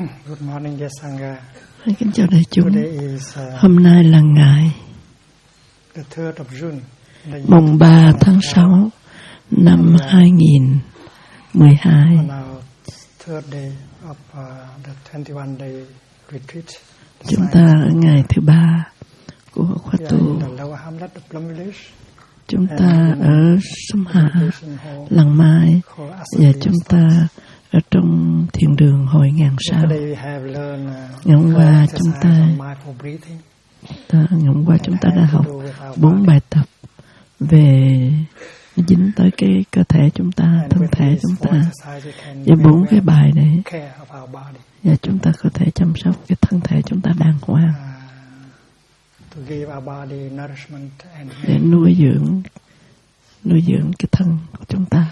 Good morning, Sangha. Kính chào đại chúng. Hôm nay là ngày mùng 3 tháng 6 năm 2012. Chúng ta ở ngày thứ 3 của khóa tu. Chúng ta ở Sông Hạ, Làng Mai, và chúng ta ở trong thiền đường Hội Ngàn Sao. Ngày hôm qua chúng ta đã học 4 bài tập về dính tới cái cơ thể chúng ta, thân thể chúng ta, và 4 cái bài này, và chúng ta có thể chăm sóc cái thân thể chúng ta đàng hoàng để nuôi dưỡng cái thân của chúng ta.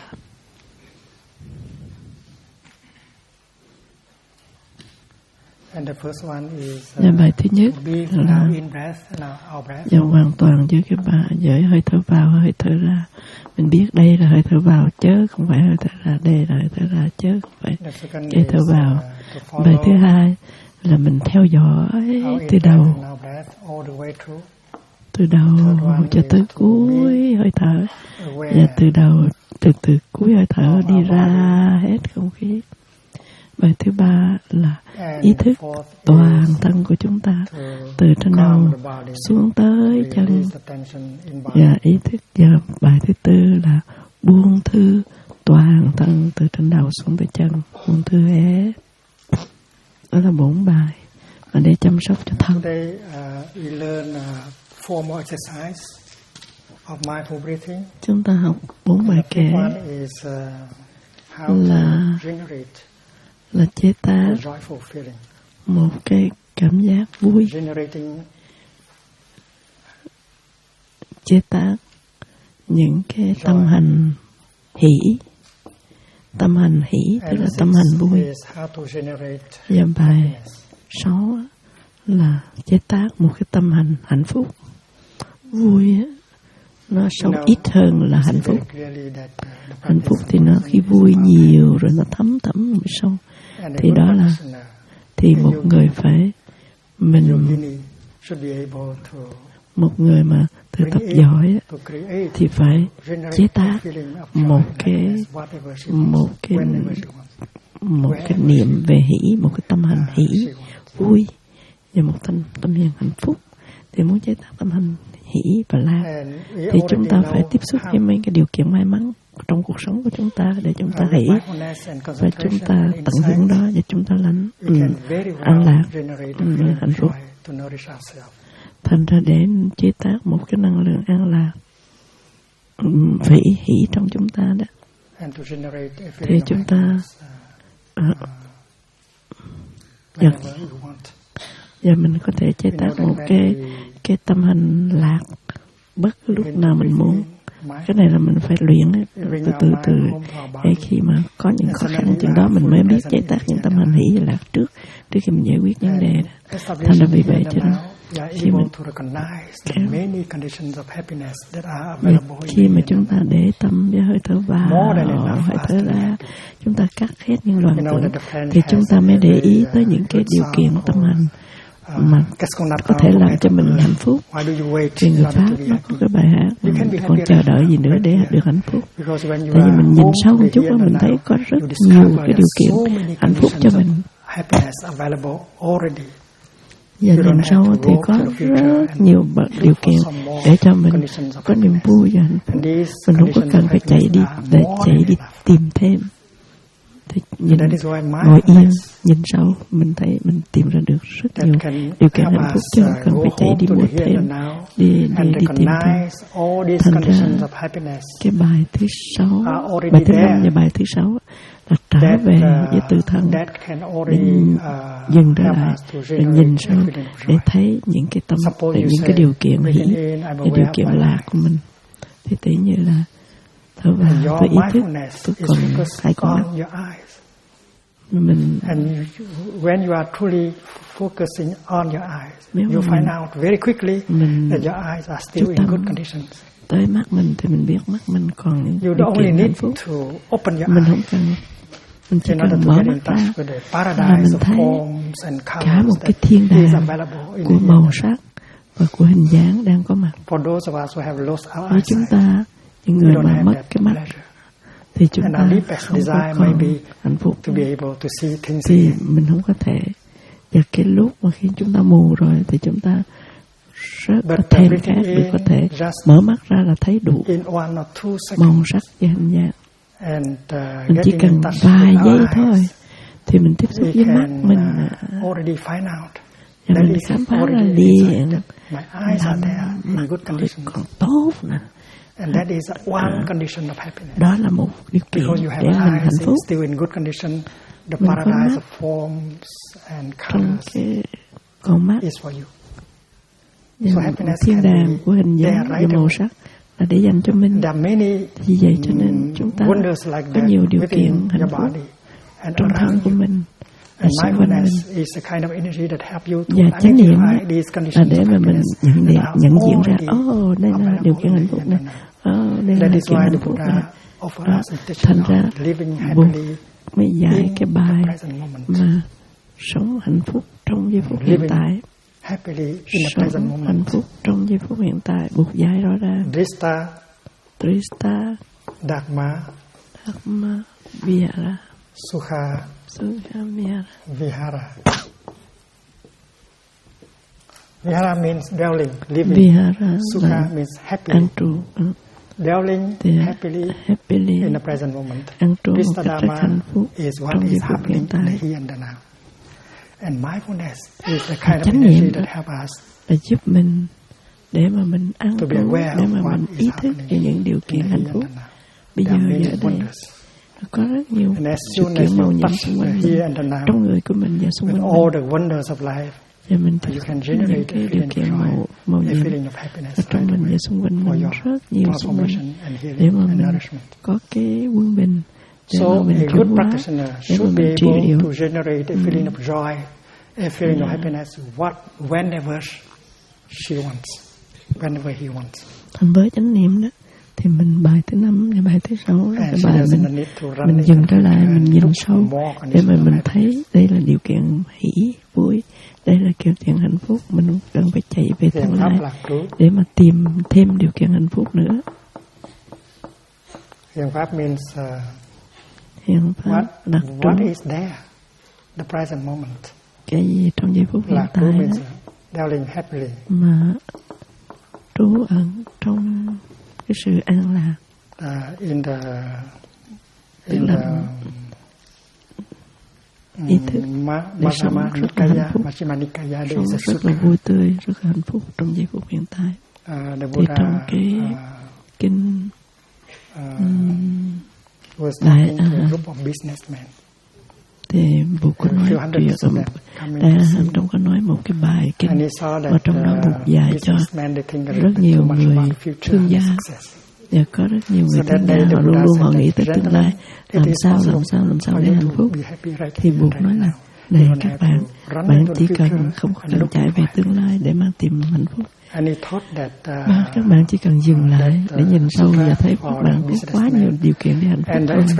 Và bài thứ nhất là dòng hoàn toàn với cái với hơi thở vào, hơi thở ra. Mình biết đây là hơi thở vào chứ không phải hơi thở ra, đây là hơi thở ra chứ không phải hơi thở vào. Bài thứ hai là mình theo dõi từ đầu cho tới cuối hơi thở, và từ cuối hơi thở đi ra hết không khí. Bài thứ ba là ý thức toàn thân của chúng ta, từ trên đầu xuống tới chân, và ý thức. Và bài thứ tư là buông thư toàn thân, từ trên đầu xuống tới chân, buông thư hết. Đó là 4 bài mà để chăm sóc cho thân. Chúng ta học 4 bài kệ là chế tác một cái cảm giác vui, chế tác những cái tâm hành hỷ, tức là tâm hành vui. Và bài 6 là chế tác một cái tâm hành hạnh phúc. Vui nó sâu ít hơn là hạnh phúc. Hạnh phúc thì nó khi vui nhiều rồi nó thấm sâu. Thì đó là một người phải một người mà tự tập giỏi thì phải chế tác một cái niệm về hỷ, một cái tâm hành hỷ vui và một tâm hành hạnh phúc. Thì muốn chế tác tâm hành hỷ và lạc thì chúng ta phải tiếp xúc với mấy cái điều kiện may mắn trong cuộc sống của chúng ta để chúng ta hỷ và chúng ta tận hưởng đó, và chúng ta lãnh an lạc, hạnh phúc. Thành ra để chế tác một cái năng lượng an lạc phải hỷ trong chúng ta đó, thì chúng ta và mình có thể chế tác một cái tâm hành lạc bất cứ lúc nào mình muốn. Cái này là mình phải luyện từ để khi mà có những khó khăn chừng đó mình mới biết chế tác những tâm hành hỷ và lạc trước khi mình giải quyết vấn đề. Thành ra vì vậy cho nên khi mà chúng ta để tâm với hơi thở vào, hơi thở ra, chúng ta cắt hết những loạn tưởng, thì chúng ta mới để ý tới những cái điều kiện tâm hành mà có thể làm cho mình hạnh phúc. Thì người Pháp nó có cái bài hát còn chờ đợi gì nữa để được hạnh phúc. Tại vì mình nhìn sâu một chút đó, mình thấy có rất nhiều cái điều kiện hạnh phúc cho mình. Và nhìn sâu thì có rất nhiều điều kiện để cho mình có niềm vui và hạnh phúc. Mình không có cần phải chạy đi tìm thêm. Thì ngồi yên, nhìn sâu, mình thấy mình tìm ra được rất nhiều điều kiện hạnh phúc, chứ không cần phải chạy đi mua thêm, đi tìm thêm. Thành ra cái bài thứ 6, bài thứ 5 và bài thứ 6 là trở về với tự thân, để dừng trở lại, để nhìn sâu, để thấy những cái tâm, những cái điều kiện hỷ, cái điều kiện lạc của mình. Thì tự như là thở vào, tôi ý thức, tôi còn 2 con mắt. And when you are truly focusing on your eyes, you find out very quickly that your eyes are still in good conditions. Tới mắt mình thì mình biết mắt mình còn những điều kiện hạnh phúc. Mình không cần Mình chỉ cần mở mắt ra là mình thấy cả một cái thiên đàng của màu sắc và của hình dáng đang có mặt. Với chúng ta, những người mà mất cái mắt, thì chúng ta không có còn hạnh phúc, thì mình không có thể. Và cái lúc mà khi chúng ta mù rồi thì chúng ta rất là thèm khát để có thể mở mắt ra là thấy đủ màu sắc và hình dáng. Mình chỉ cần vài giây thôi thì mình tiếp xúc với mắt mình và mình khám phá ra liền là còn tốt nè. Đó là một điều kiện để mình hạnh phúc. Mình có mắt trong cái con mắt thiên đàng của hình dáng và màu sắc là để dành cho mình. Vì vậy cho nên chúng ta có nhiều điều kiện hạnh phúc trong thân của mình, ở xung quanh mình. Và chánh niệm là để mà mình nhận diện ra, đây là điều kiện hạnh phúc này, đây là điều kiện hạnh phúc này. Thành ra Buddha mới dạy cái bài mà sống hạnh phúc trong giây phút hiện tại. Sống hạnh phúc trong giây phút hiện tại. Buộc giải rõ ràng. Drista Dharma Vihara Sukha Vihara. Vihara means dwelling, living. Vihara Sukha means happy. An trụ. Dwelling happily in the present moment. Drista Dharma is what is happening in the here and the now. And mindfulness is the kind of energy that help us là giúp mình để mà mình ăn uống, để mà mình ý thức về những điều kiện hạnh phúc. Bây giờ ở đây có rất nhiều sự kiện màu nhiệm xung quanh mình, trong người của mình và xung quanh mình. Và mình thấy những cái điều kiện màu nhiệm ở trong mình và xung quanh mình rất nhiều xung quanh, để mà mình có cái quân bình, để mà mình chuyển hóa, để mà mình trị liệu. A feeling of happiness whenever she wants, whenever he wants. Thành với chánh niệm đó thì mình bài thứ 5 và bài thứ 6 là cái bài mình dừng trở lại, mình nhìn sâu để mà mình thấy đây là điều kiện hỷ vui, đây là điều kiện hạnh phúc. Mình không cần phải chạy về tương lai để mà tìm thêm điều kiện hạnh phúc nữa. Hiện pháp means what is there, the present moment. Cái gì trong giây phút hiện tại mà trú ẩn trong cái sự an lạc. Ý thức để sống rất là hạnh phúc, sống rất là vui tươi, rất là hạnh phúc trong giây phút hiện tại. Thì trong cái kinh Đại thì Bụt có nói chuyện Đại A-Hàm trong có nói một cái bài kinh mà trong đó Bụt dạy cho rất nhiều người thương gia, và có rất nhiều người thương gia họ luôn luôn họ nghĩ tới tương lai, làm sao để hạnh phúc. Thì Bụt nói là này các bạn chỉ cần không cần chạy về tương lai để mang tìm hạnh phúc. Các bạn chỉ cần dừng lại để nhìn sâu và thấy các bạn có quá nhiều điều kiện để hạnh phúc hơn.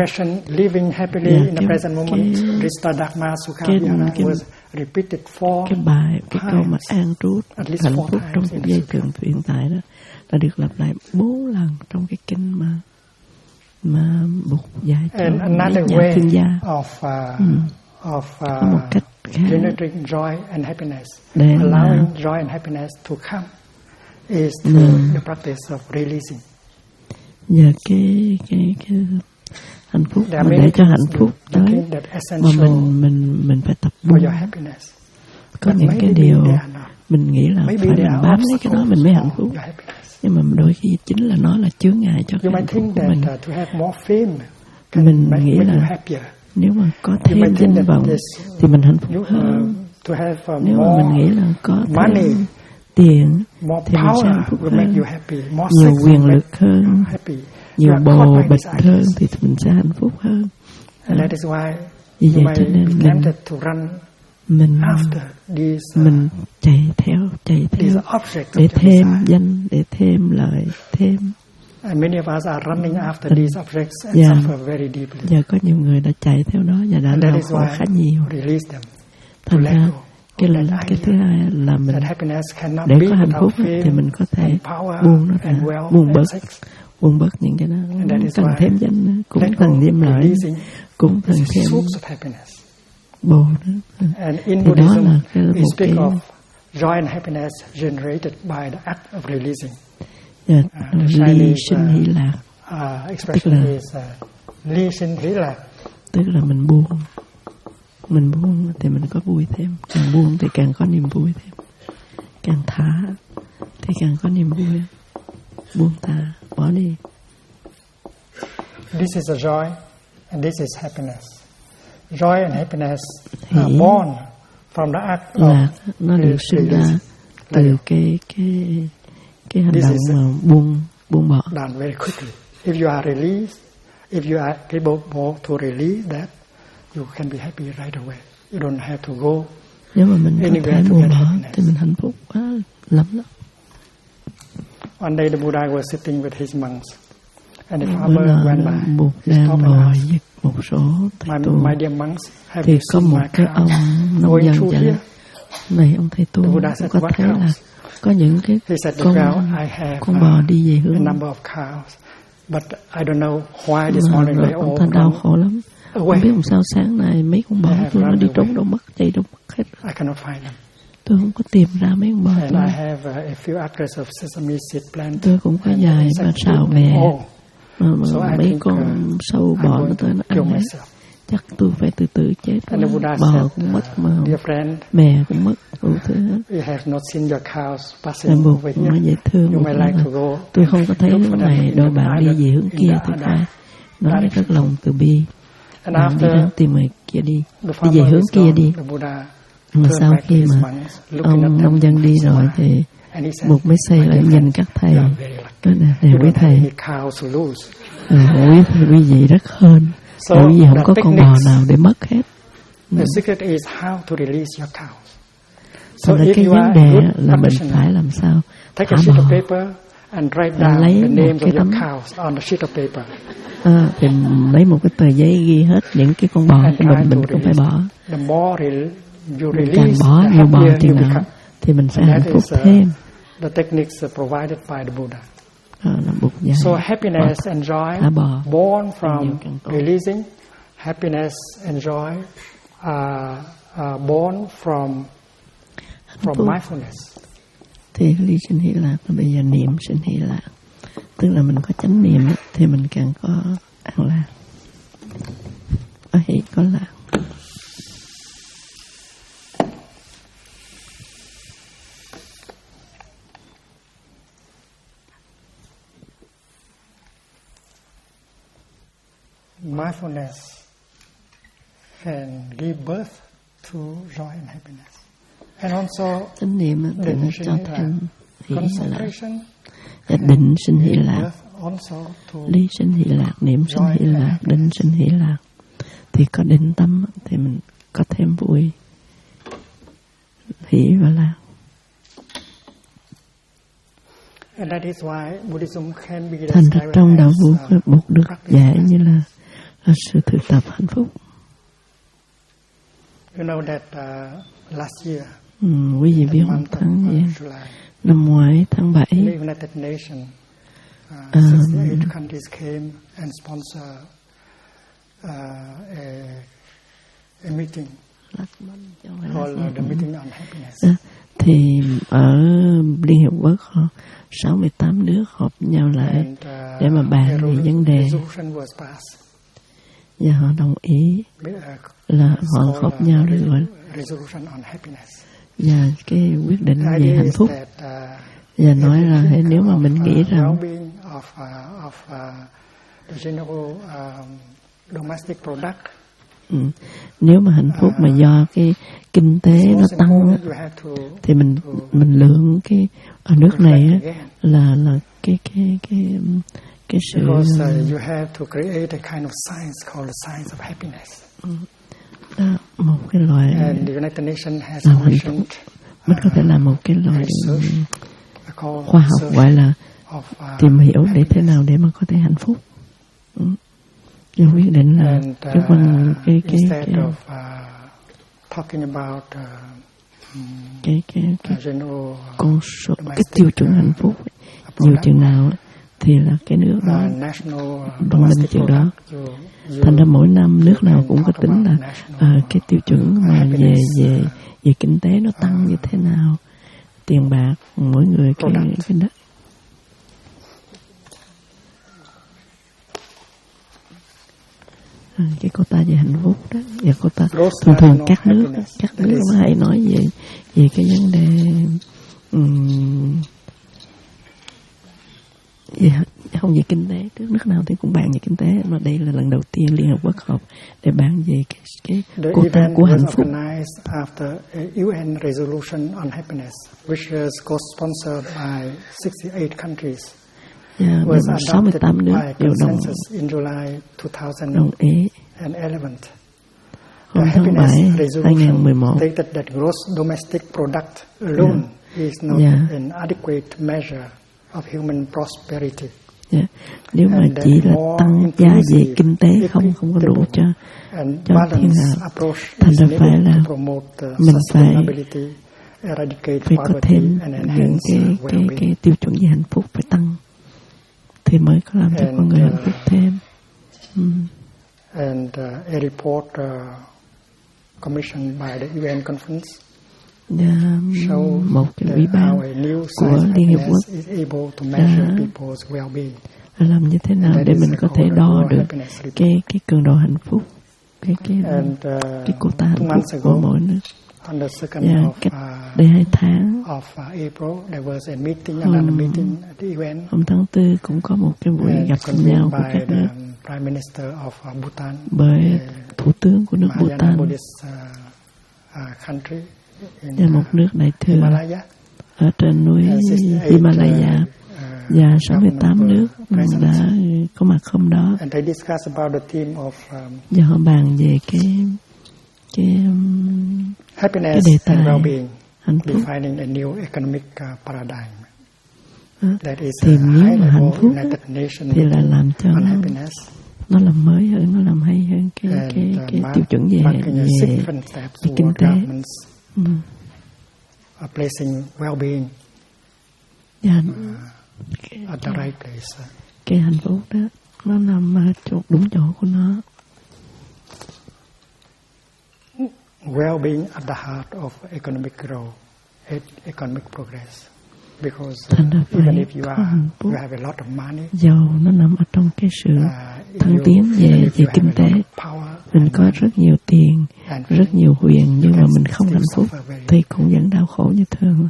Cái bài, cái câu mà an trú hạnh phúc trong một giây trường hiện tại đó là được lặp lại 4 lần trong cái kinh mà Bụt dạy cho những nhà thương gia. Có một cách generating joy and happiness, allowing joy and happiness to come is through the practice of releasing. Và cái hạnh phúc mà để cho hạnh phúc tới mà mình phải tập buông. Có những cái điều mình nghĩ là phải mình bám lấy cái đó mình mới hạnh phúc, nhưng mà đôi khi chính là nó là chướng ngại cho cái hạnh phúc của mình. Mình nghĩ là nếu mà có thêm danh vọng thì mình hạnh phúc hơn. Nếu mà mình nghĩ là có thêm tiền thì mình sẽ hạnh phúc hơn. Nhiều quyền lực hơn, nhiều bồ bịch hơn thì mình sẽ hạnh phúc hơn. Vì vậy cho nên mình chạy theo để thêm danh, để thêm lợi, thêm And many of us are running after these objects and suffer very deeply. Giờ có nhiều người đã chạy theo đó và đã đau khổ khá nhiều. Thành ra cái thứ hai là mình để có hạnh phúc thì mình có thể buông nó ra, buông bớt những cái đó, cũng cần thêm danh, cũng cần thêm lợi, cũng cần thêm bồ nữa. Thì đó là một cái joy and happiness generated by the act of releasing. Ly sinh hỷ lạc, ly sinh hỷ lạc, tức là mình buông thì mình có vui thêm, càng buông thì càng có niềm vui thêm, càng thả thì càng có niềm vui, buông thả, bỏ đi. This is a joy and this is happiness. Joy and happiness are born from the act of nó được sinh ra từ cái hành động mà buông bỏ. Done very quickly. If you are released, if you are capable to release that, you can be happy right away. You don't have to go. Nếu mà mình có thể buông bỏ thì mình hạnh phúc quá lắm đó. One day the Buddha was sitting with his monks, and the farmer went by. Buddha đang ngồi với một số thầy tu. My dear monks, have thì you có seen một my cái ông nông dân chạy lại. Này ông thầy tu có thấy là có những cái con bò đi về hướng. But I don't know why this morning they all ông ta đau khổ lắm. Không biết làm sao sáng nay mấy con bò tôi nó đi trốn đâu mất, chạy đâu mất hết. I cannot find them. Tôi không có tìm ra mấy con bò tôi. I have a few acres of sesame seed plant. Tôi cũng có vài ba sào mè. Mấy con sâu bò nó tới nó ăn hết. Chắc tôi phải từ từ chết. Bò cũng mất mà mè cũng mất, đủ thứ hết. Buộc nó dễ thương. Tôi không có thấy lúc này đôi bạn đi về hướng kia thì phải nói rất lòng từ bi. Bạn đi đang tìm người kia đi về hướng kia đi. Mà sau khi mà ông nông dân đi rồi thì Buộc mới xây lại nhìn các thầy. Nói là quý thầy, quý vị rất hơn. Bởi vì không có con bò nào để mất hết. Thành ra cái vấn đề là mình phải làm sao thả bỏ. Lấy một cái tấm thì lấy một cái tờ giấy ghi hết những cái con bò của mình cũng phải bỏ. Càng bỏ nhiều bò chừng nào thì mình sẽ hạnh phúc thêm. The techniques provided by the Buddha. So happiness and joy born from releasing, happiness and joy are born from mindfulness. Thì ly sinh hỷ lạc và bây giờ niệm sinh hỷ lạc, tức là mình có chánh niệm thì mình càng có an lạc, có hỷ có lạc. Mindfulness can give birth to joy and happiness, and also chánh niệm thì nó cho thêm hỷ lạc, và định sinh hỷ lạc, ly sinh hỷ lạc, niệm sinh hỷ lạc, định sinh hỷ lạc. Thì có định tâm thì mình có thêm vui, hỷ và lạc. Thành ra trong đạo Bụt được dạy như là sự thực tập hạnh phúc. Quý vị biết không, năm ngoái tháng 7 thì ở Liên Hiệp Quốc 68 nước họp nhau lại để mà bàn về vấn đề, và họ đồng ý là họ họp nhau để gọi và cái quyết định về hạnh phúc, và nói là nếu mà mình nghĩ rằng nếu mà hạnh phúc mà do cái kinh tế nó tăng thì mình lượng cái ở nước này là cái sự một cái loại làm hạnh phúc. Mình có thể làm một cái loại khoa học gọi là tìm hiểu để thế nào để mà có thể hạnh phúc. Và quyết định là cái con số, cái tiêu chuẩn hạnh phúc nhiều chừng nào thì là cái nước đó văn minh chừng đó. Thành ra mỗi năm nước nào cũng có tính là cái tiêu chuẩn mà về kinh tế nó tăng như thế nào, tiền bạc mỗi người cái đó. Cái cô ta về hạnh phúc đó, và cô ta thường các nước nó hay nói về cái vấn đề không về kinh tế, nước nào thì cũng bàn về kinh tế, mà đây là lần đầu tiên Liên Hợp Quốc họp để bàn về cái quota của hạnh phúc. After a UN resolution on happiness, which is co-sponsored by 68 countries, was 68 nước đều đồng ý. Hôm tháng 7 2011 stated that gross domestic product alone is not an adequate measure of human prosperity. Nếu mà chỉ là tăng giá về kinh tế không có đủ cho thiên hạ. Thành ra phải là mình phải có thêm những cái tiêu chuẩn về hạnh phúc phải tăng thì mới có làm cho con người hạnh phúc thêm. And a report commissioned by the UN conference một cái ủy ban của Liên Hiệp Quốc làm như thế nào để mình có thể đo được cái cường độ hạnh phúc, cái quota hạnh phúc của mỗi nước. Cách đây 2 tháng, hôm tháng 4 cũng có một cái buổi gặp nhau của các nước bởi thủ tướng của nước Bhutan và một nước đại thừa ở trên núi Himalaya, và 68 nước đã có mặt hôm đó, và họ bàn về cái đề tài hạnh phúc. Tìm kiếm mà hạnh phúc thì là làm cho nó làm mới hơn, nó làm hay hơn cái tiêu chuẩn về kinh tế. Placing well-being at the right place. Cái hạnh phúc đó nó nằm ở đúng chỗ của nó. Well-being at the heart of economic growth, economic progress. Because even if you have a lot of money, giàu nó nằm ở trong cái sự thăng tiến về kinh tế. Mình có rất nhiều tiền, rất nhiều quyền, nhưng mà mình không hạnh phúc thì cũng vẫn đau khổ như thường.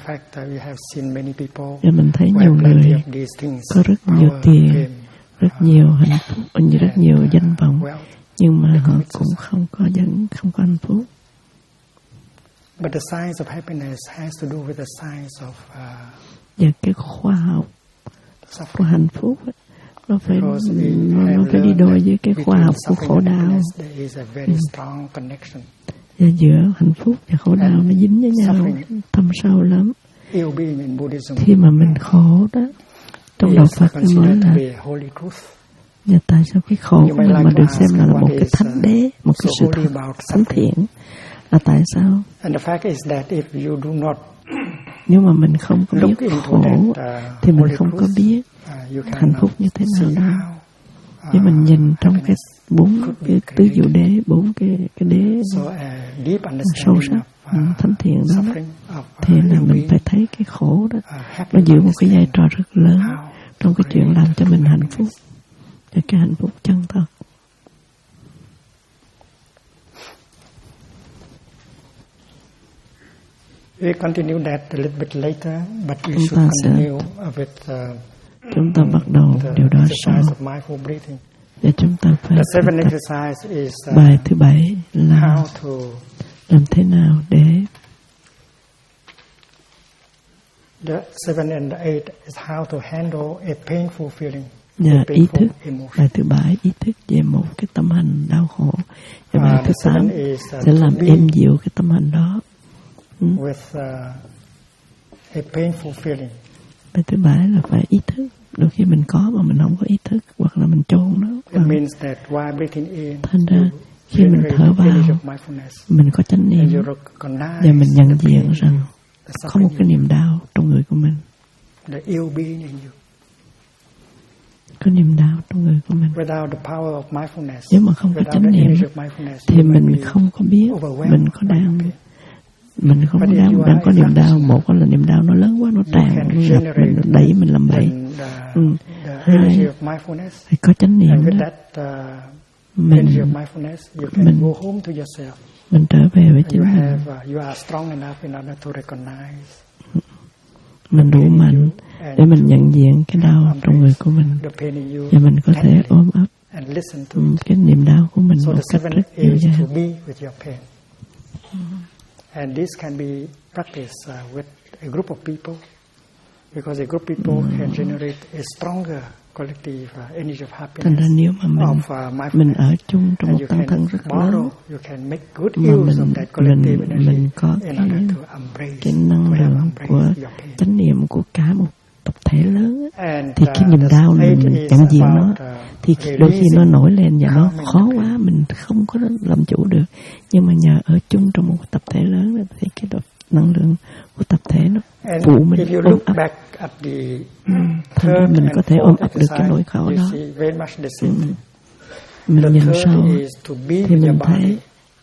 Và mình thấy nhiều người có rất nhiều tiền, rất nhiều hạnh phúc, rất nhiều danh vọng, nhưng mà họ cũng không có hạnh phúc. But the science of happiness has to do with the science of và cái khoa học của hạnh phúc ấy, nó phải đi đôi với cái khoa học của khổ đau. Và giữa hạnh phúc và khổ đau nó dính với nhau thâm sâu lắm. Khi mà mình khổ đó, trong đạo Phật nói là và tại sao cái khổ của mình mà được xem là một cái thánh đế, một cái sự thật thánh thiện, là tại sao? Nếu mà mình không có biết khổ thì mình không có biết hạnh phúc như thế nào đâu. Nếu mình nhìn trong cái 4 cái tứ diệu đế, 4 cái đế sâu sắc thánh thiện đó, thì là mình phải thấy cái khổ đó nó giữ một cái vai trò rất lớn trong cái chuyện làm cho mình hạnh phúc, và cái hạnh phúc chân thật. We continue that a little bit later, but we should continue with chúng ta bắt đầu điều đó sau. Và chúng ta phải bài thứ 7 là làm thế nào để the 7 and 8 is how to handle a painful feeling. Và ý thức, bài thứ 7 ý thức về một cái tâm hành đau khổ, và bài thứ 8 sẽ làm êm dịu cái tâm hành đó. With a painful feeling. Bài thứ 7 là phải ý thức. Đôi khi mình có mà mình không có ý thức, hoặc là mình chôn nó. Thành ra khi mình thở vào, mình có chánh niệm và mình nhận diện rằng có một cái niềm đau trong người của mình. Có niềm đau trong người của mình. Nếu mà không có chánh niệm thì mình không có biết mình đang có niềm đau. Một là niềm đau nó lớn quá, nó tràn ngập mình, nó đẩy mình làm bậy. Hai, phải có chánh niệm đó. Mình trở về với chính mình đủ mạnh để mình nhận diện cái đau trong người của mình, và mình có thể ôm ấp cái niềm đau của mình một cách rất dịu dàng. And this can be practiced with a group of people, because a group of people can generate a stronger collective energy of happiness. Thành ra nếu mà mình ở chung trong một tăng thân rất lớn, mà mình có cái năng lượng của chánh niệm của cả một tập thể lớn, thì cái niềm đau này mình nhận diện nó, thì đôi khi nó nổi lên và nó khó quá, mình không có làm chủ được. Nhưng mà nhờ ở chung trong một tập thể lớn thì cái năng lượng của tập thể nó phụ mình ôm ấp. Mình có thể ôm ấp được cái nỗi khổ đó. Mình nhìn sâu thì mình thấy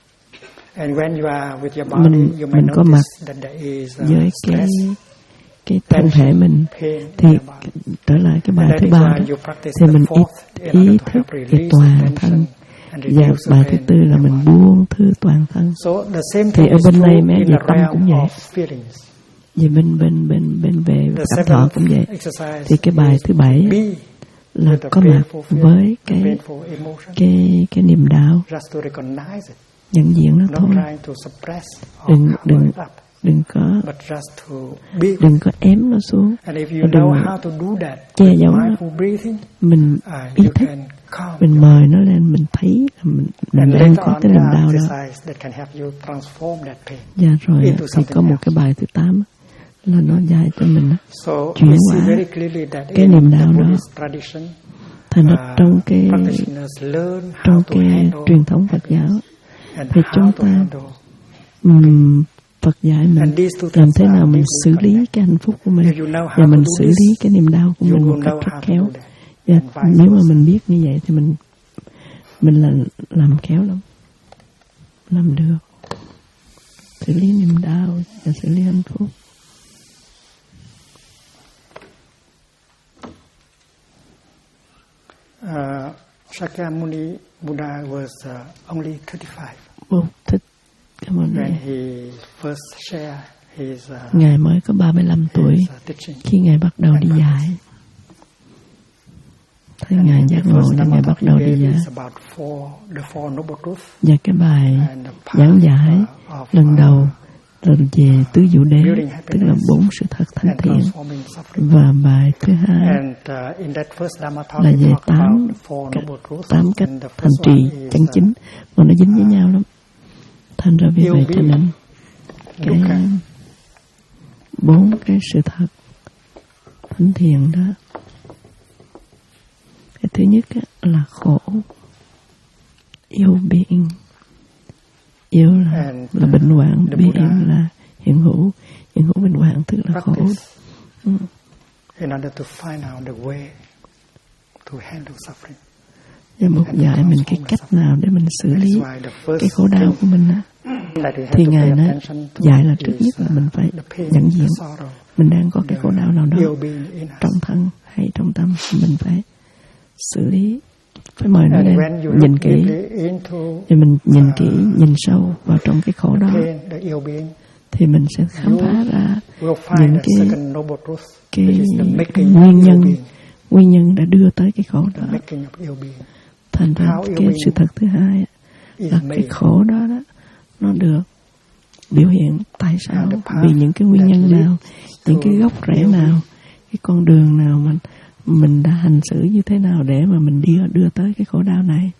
mình có mặt với cái thân thể mình. Thì trở lại cái bài thứ 3 đó, thì mình ý thức về toàn thân. Và bài thứ 4 là mình buông thư toàn thân. Thì ở bên này mẹ về tâm cũng vậy, về bên về cảm thọ cũng vậy. Thì cái bài thứ 7 là có mặt với cái niềm đau, nhận diện nó thôi. Đừng có ém nó xuống, đừng che giấu nó. Mình ý thức, mình mời nó lên, mình thấy mình đang có cái niềm đau đó. Và rồi thì có một cái bài thứ 8 là nó dạy cho mình chuyển hóa cái niềm đau đó. Thành ra trong cái truyền thống Phật giáo thì chúng ta Phật dạy mình làm thế nào mình xử lý cái hạnh phúc của mình, và mình xử lý cái niềm đau của mình một cách rất khéo. Và nếu mà mình biết như vậy thì mình là làm khéo lắm, làm được, xử lý niềm đau và xử lý hạnh phúc. Shakyamuni Buddha was only 35. When he first shared his, Ngài mới có 35 tuổi khi Ngài bắt đầu đi dạy. Thấy Ngài giác ngộ và Ngài bắt đầu đi dạy. Và cái bài giảng giải lần đầu là về tứ diệu đế, tức là 4 sự thật thánh thiện. Và bài thứ 2 là về 8 cách thành trì chân chính, mà nó dính với nhau lắm. Thành ra vì vậy cho nên cái 4 cái sự thật thánh thiện đó, cái thứ nhất là khổ, yêu biện. Yêu là bệnh hoạn, biện là hiện hữu bệnh hoạn tức là khổ. In order to find out the way to handle suffering. Và một dạy mình cái cách nào để mình xử lý cái khổ đau của mình á. Thì Ngài nói dạy là trước nhất là mình phải nhận diện mình đang có cái khổ đau nào đó trong thân hay trong tâm, mình phải xử lý, phải mời nó lên, nhìn kỹ, thì mình nhìn kỹ, nhìn sâu vào trong cái khổ đó, thì mình sẽ khám phá ra những cái nguyên nhân đã đưa tới cái khổ đó. Thành ra cái sự thật thứ hai là cái khổ đó nó được biểu hiện tại sao, vì những cái nguyên nhân nào, những cái gốc rễ nào, cái con đường nào mà mình đã hành xử như thế nào để mà mình đưa tới cái khổ đau này.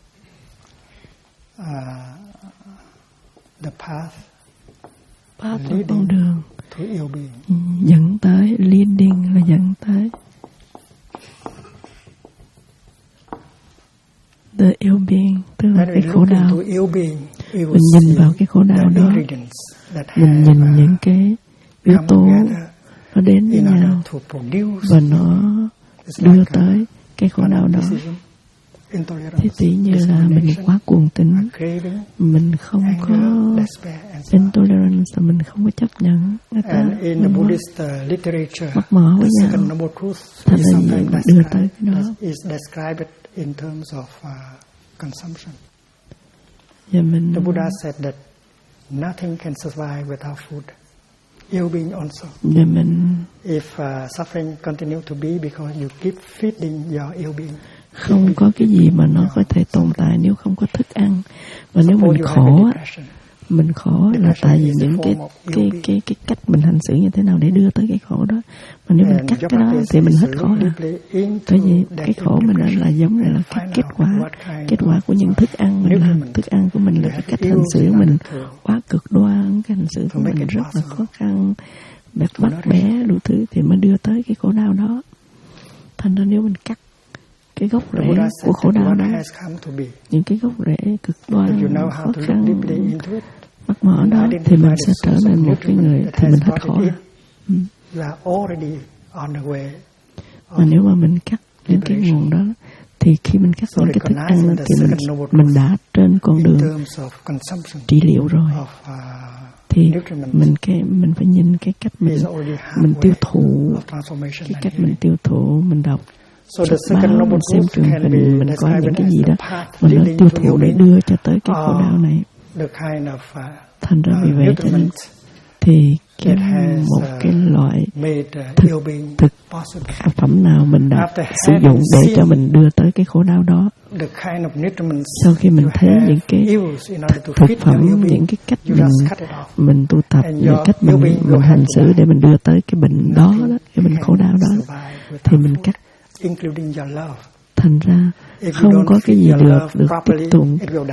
Path là con đường dẫn tới, leading là dẫn tới Mình nhìn vào cái khổ đau đó, mình nhìn những cái yếu tố nó đến với nhau và nó đưa tới cái khổ đau đó. Thế tỷ như là mình quá cuồng tín, mình không có intolerance, mình không có chấp nhận người ta, mắc mỏ với nhau, thành ra gì mình đưa tới cái đó. Và mình The Buddha said that nothing can survive without food. Ill-being also. Và mình if suffering continue to be because you keep feeding your ill-being. Không có cái gì mà nó có thể tồn tại nếu không có thức ăn. Và nếu mình khổ là tại vì những cái cách mình hành xử như thế nào để đưa tới cái khổ đó. Mà nếu mình cắt cái đó thì mình hết khổ à. Tại vì cái khổ mình là giống như là cái kết quả của những thức ăn mình làm. Thức ăn của mình là cái cách hành xử của mình quá cực đoan, cái hành xử của mình rất là khó khăn, bắt bé đủ thứ thì mới đưa tới cái khổ đau đó. Thành ra nếu mình cắt cái gốc rễ của khổ đau đó, những cái gốc rễ cực đoan, khó khăn, mắc mỏ đó, thì mình sẽ trở nên một cái người, thì mình hết khổ. Mà nếu mà mình cắt những cái nguồn đó, thì khi mình cắt những cái thức ăn đó, thì mình đã trên con đường trị liệu rồi. Thì mình phải nhìn cái cách mình tiêu thụ, cái cách mình tiêu thụ, mình đọc sách báo, mình xem truyền hình, mình coi những cái gì đó mình nó tiêu thụ để đưa cho tới cái khổ đau này. Thành ra vì vậy cho nên thì một cái loại thực phẩm nào mình đã sử dụng để cho mình đưa tới cái khổ đau đó. Sau khi mình thấy những cái thực phẩm, những cái cách mình tu tập, những cách mình hành xử để mình đưa tới cái bệnh đó, cái bệnh khổ đau đó, thì mình cắt. Thành ra không có cái gì được tiếp tục.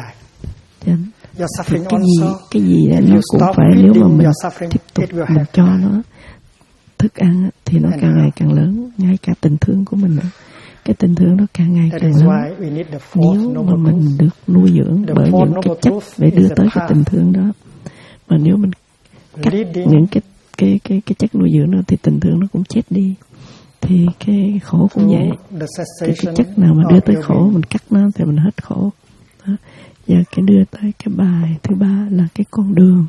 Cái gì nó cũng phải, nếu mà mình tiếp tục mình cho nó thức ăn thì nó càng ngày càng lớn, ngay cả tình thương của mình nữa. Cái tình thương nó càng ngày càng lớn. Nếu mà mình được nuôi dưỡng bởi những cái chất để đưa tới cái tình thương đó, mà nếu mình cắt những cái chất nuôi dưỡng đó thì tình thương nó cũng chết đi. Thì cái khổ cũng vậy. Cái chất nào mà đưa tới khổ mình cắt nó thì mình hết khổ đó. Và cái đưa tới cái bài thứ ba là cái con đường.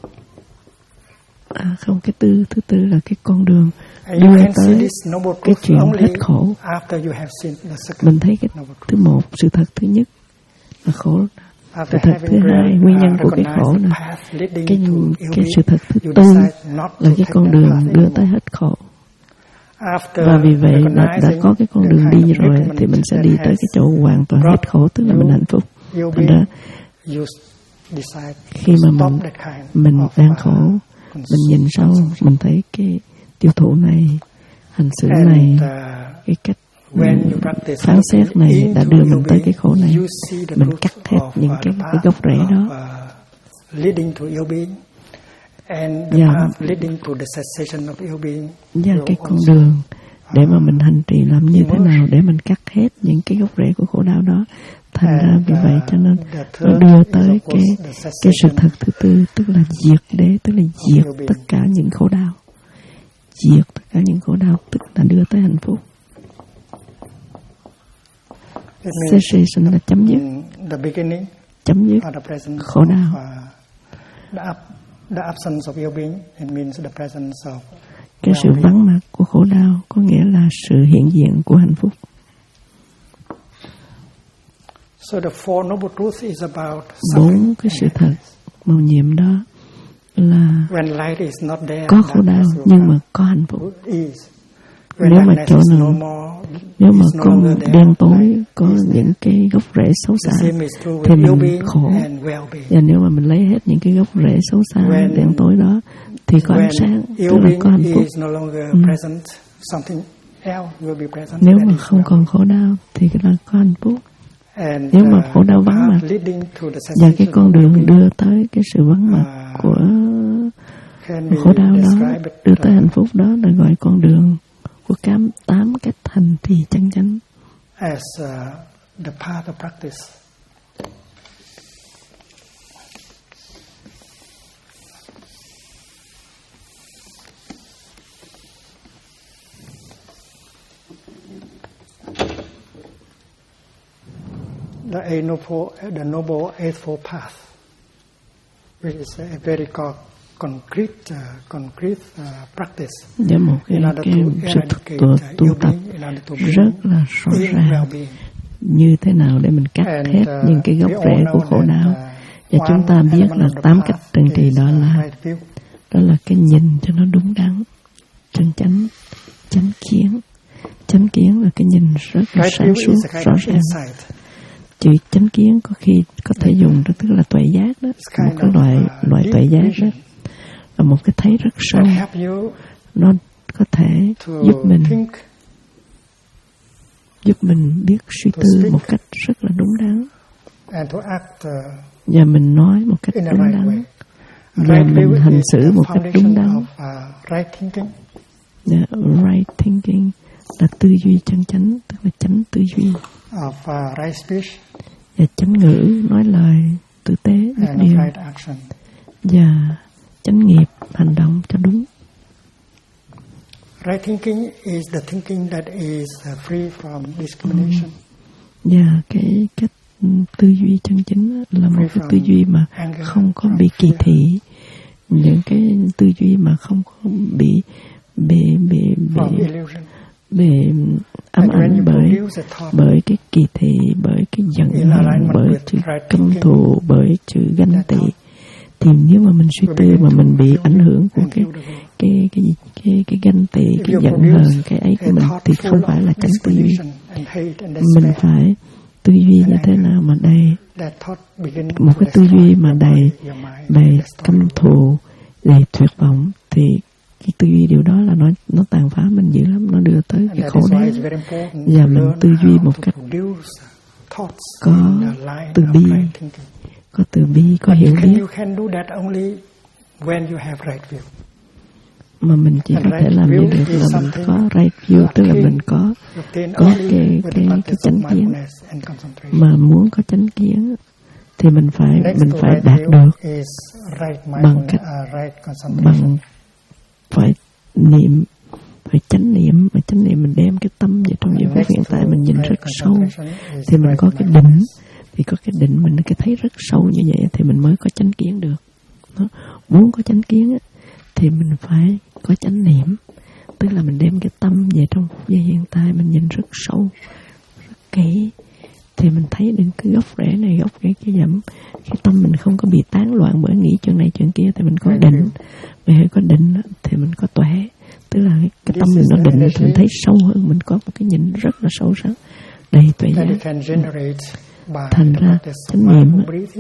Cái thứ tư là cái con đường đưa tới cái chuyện hết khổ. Mình thấy cái thứ một, sự thật thứ nhất là khổ. Sự thật thứ hai, nguyên nhân của cái khổ là cái sự thật thứ tư là cái con đường đưa tới hết khổ. Và vì vậy đã có cái con đường đi rồi thì mình sẽ đi tới cái chỗ hoàn toàn hết khổ, tức là mình hạnh phúc. Thành ra khi mà mình đang khổ, mình nhìn sâu, mình thấy cái tiêu thụ này, hành xử này, cái cách phán xét này đã đưa mình tới cái khổ này. Mình cắt hết những cái gốc rễ đó. Và cái con đường để mà mình hành trì làm như thế nào để mình cắt hết những cái gốc rễ của khổ đau đó. Thành ra vì vậy cho nên nó đưa tới cái sự thật thứ tư, tức là diệt đế, tức là diệt tất cả những khổ đau. Diệt tất cả những khổ đau tức là đưa tới hạnh phúc. Cessation là chấm dứt khổ đau. Cái sự vắng mặt của khổ đau có nghĩa là sự hiện diện của hạnh phúc. Bốn cái sự thật màu nhiệm đó là có khổ đau nhưng mà có hạnh phúc. Nếu mà chỗ nào, nếu mà có đen tối, có những cái gốc rễ xấu xa thì mình khổ. Và nếu mà mình lấy hết những cái gốc rễ xấu xa, đen tối đó thì có ánh sáng, tức là có hạnh phúc. Nếu mà không còn khổ đau thì là có hạnh phúc. Nếu mà khổ đau vắng mặt, và cái con đường đưa tới cái sự vắng mặt của khổ đau đó, đưa tới hạnh phúc đó là gọi con đường của 8 cách hành trì chân chánh. the Noble Eightfold Path, which is a very concrete practice. Và một cái sự tu tập rất là rõ ràng như thế nào để mình cắt hết những cái gốc rễ của khổ não. Và chúng ta biết là 8 cách trừng trị đó là cái nhìn cho nó đúng đắn, chân chánh, chánh kiến. Chánh kiến là cái nhìn rất là sáng suốt, rõ ràng. Chữ chánh kiến có khi có thể dùng đó, tức là tuệ giác đó, một cái loại tuệ giác đó, là một cái thấy rất sâu. Nó có thể giúp mình biết suy tư một cách rất là đúng đắn, và mình nói một cách đúng đắn, và mình hành xử một cách đúng đắn. Right thinking là tư duy chân chánh, tức là chánh tư duy. Và chánh ngữ, nói lời tử tế, biết điều. Và chánh nghiệp, hành động cho đúng. Right thinking is the thinking that is free from discrimination. Và cái cách tư duy chân chính là một cái tư duy mà không có bị kỳ thị, những cái tư duy mà không có bị ám ảnh bởi cái kỳ thị, bởi cái giận hờn, bởi chữ căm thù, bởi chữ ganh tị. Thì nếu mà mình suy tư mà mình bị ảnh hưởng của cái ganh tị, cái giận hờn, cái ấy của mình, thì không phải là chánh tư duy. Mình phải tư duy như thế nào mà đầy một cái tư duy mà đầy căm thù, đầy tuyệt vọng, thì cái tư duy điều đó là nó tàn phá mình dữ lắm, nó đưa tới cái khổ đau. Và mình tư duy một cách có từ bi, có hiểu biết. Mà mình chỉ có thể làm được là mình có right view, tức là mình có cái chánh kiến. Mà muốn có chánh kiến thì mình phải đạt được bằng phải niệm, phải chánh niệm. Mà chánh niệm mình đem cái tâm vào trong giây phút hiện tại, mình nhìn rất sâu, thì mình có cái định. Thì có cái định, mình cái thấy rất sâu như vậy thì mình mới có chánh kiến được. Đó. Muốn có chánh kiến thì mình phải có chánh niệm, tức là mình đem cái tâm về trong phút giây hiện tại, mình nhìn rất sâu, rất kỹ, thì mình thấy đến cái gốc rễ này, gốc rễ kia dẫm. Khi tâm mình không có bị tán loạn bởi nghĩ chuyện này chuyện kia thì mình có định. Vì có định thì mình có tuệ, tức là cái tâm mình nó định thì mình thấy sâu hơn, mình có một cái nhìn rất là sâu sắc, đầy tuệ giác. Thành ra chánh niệm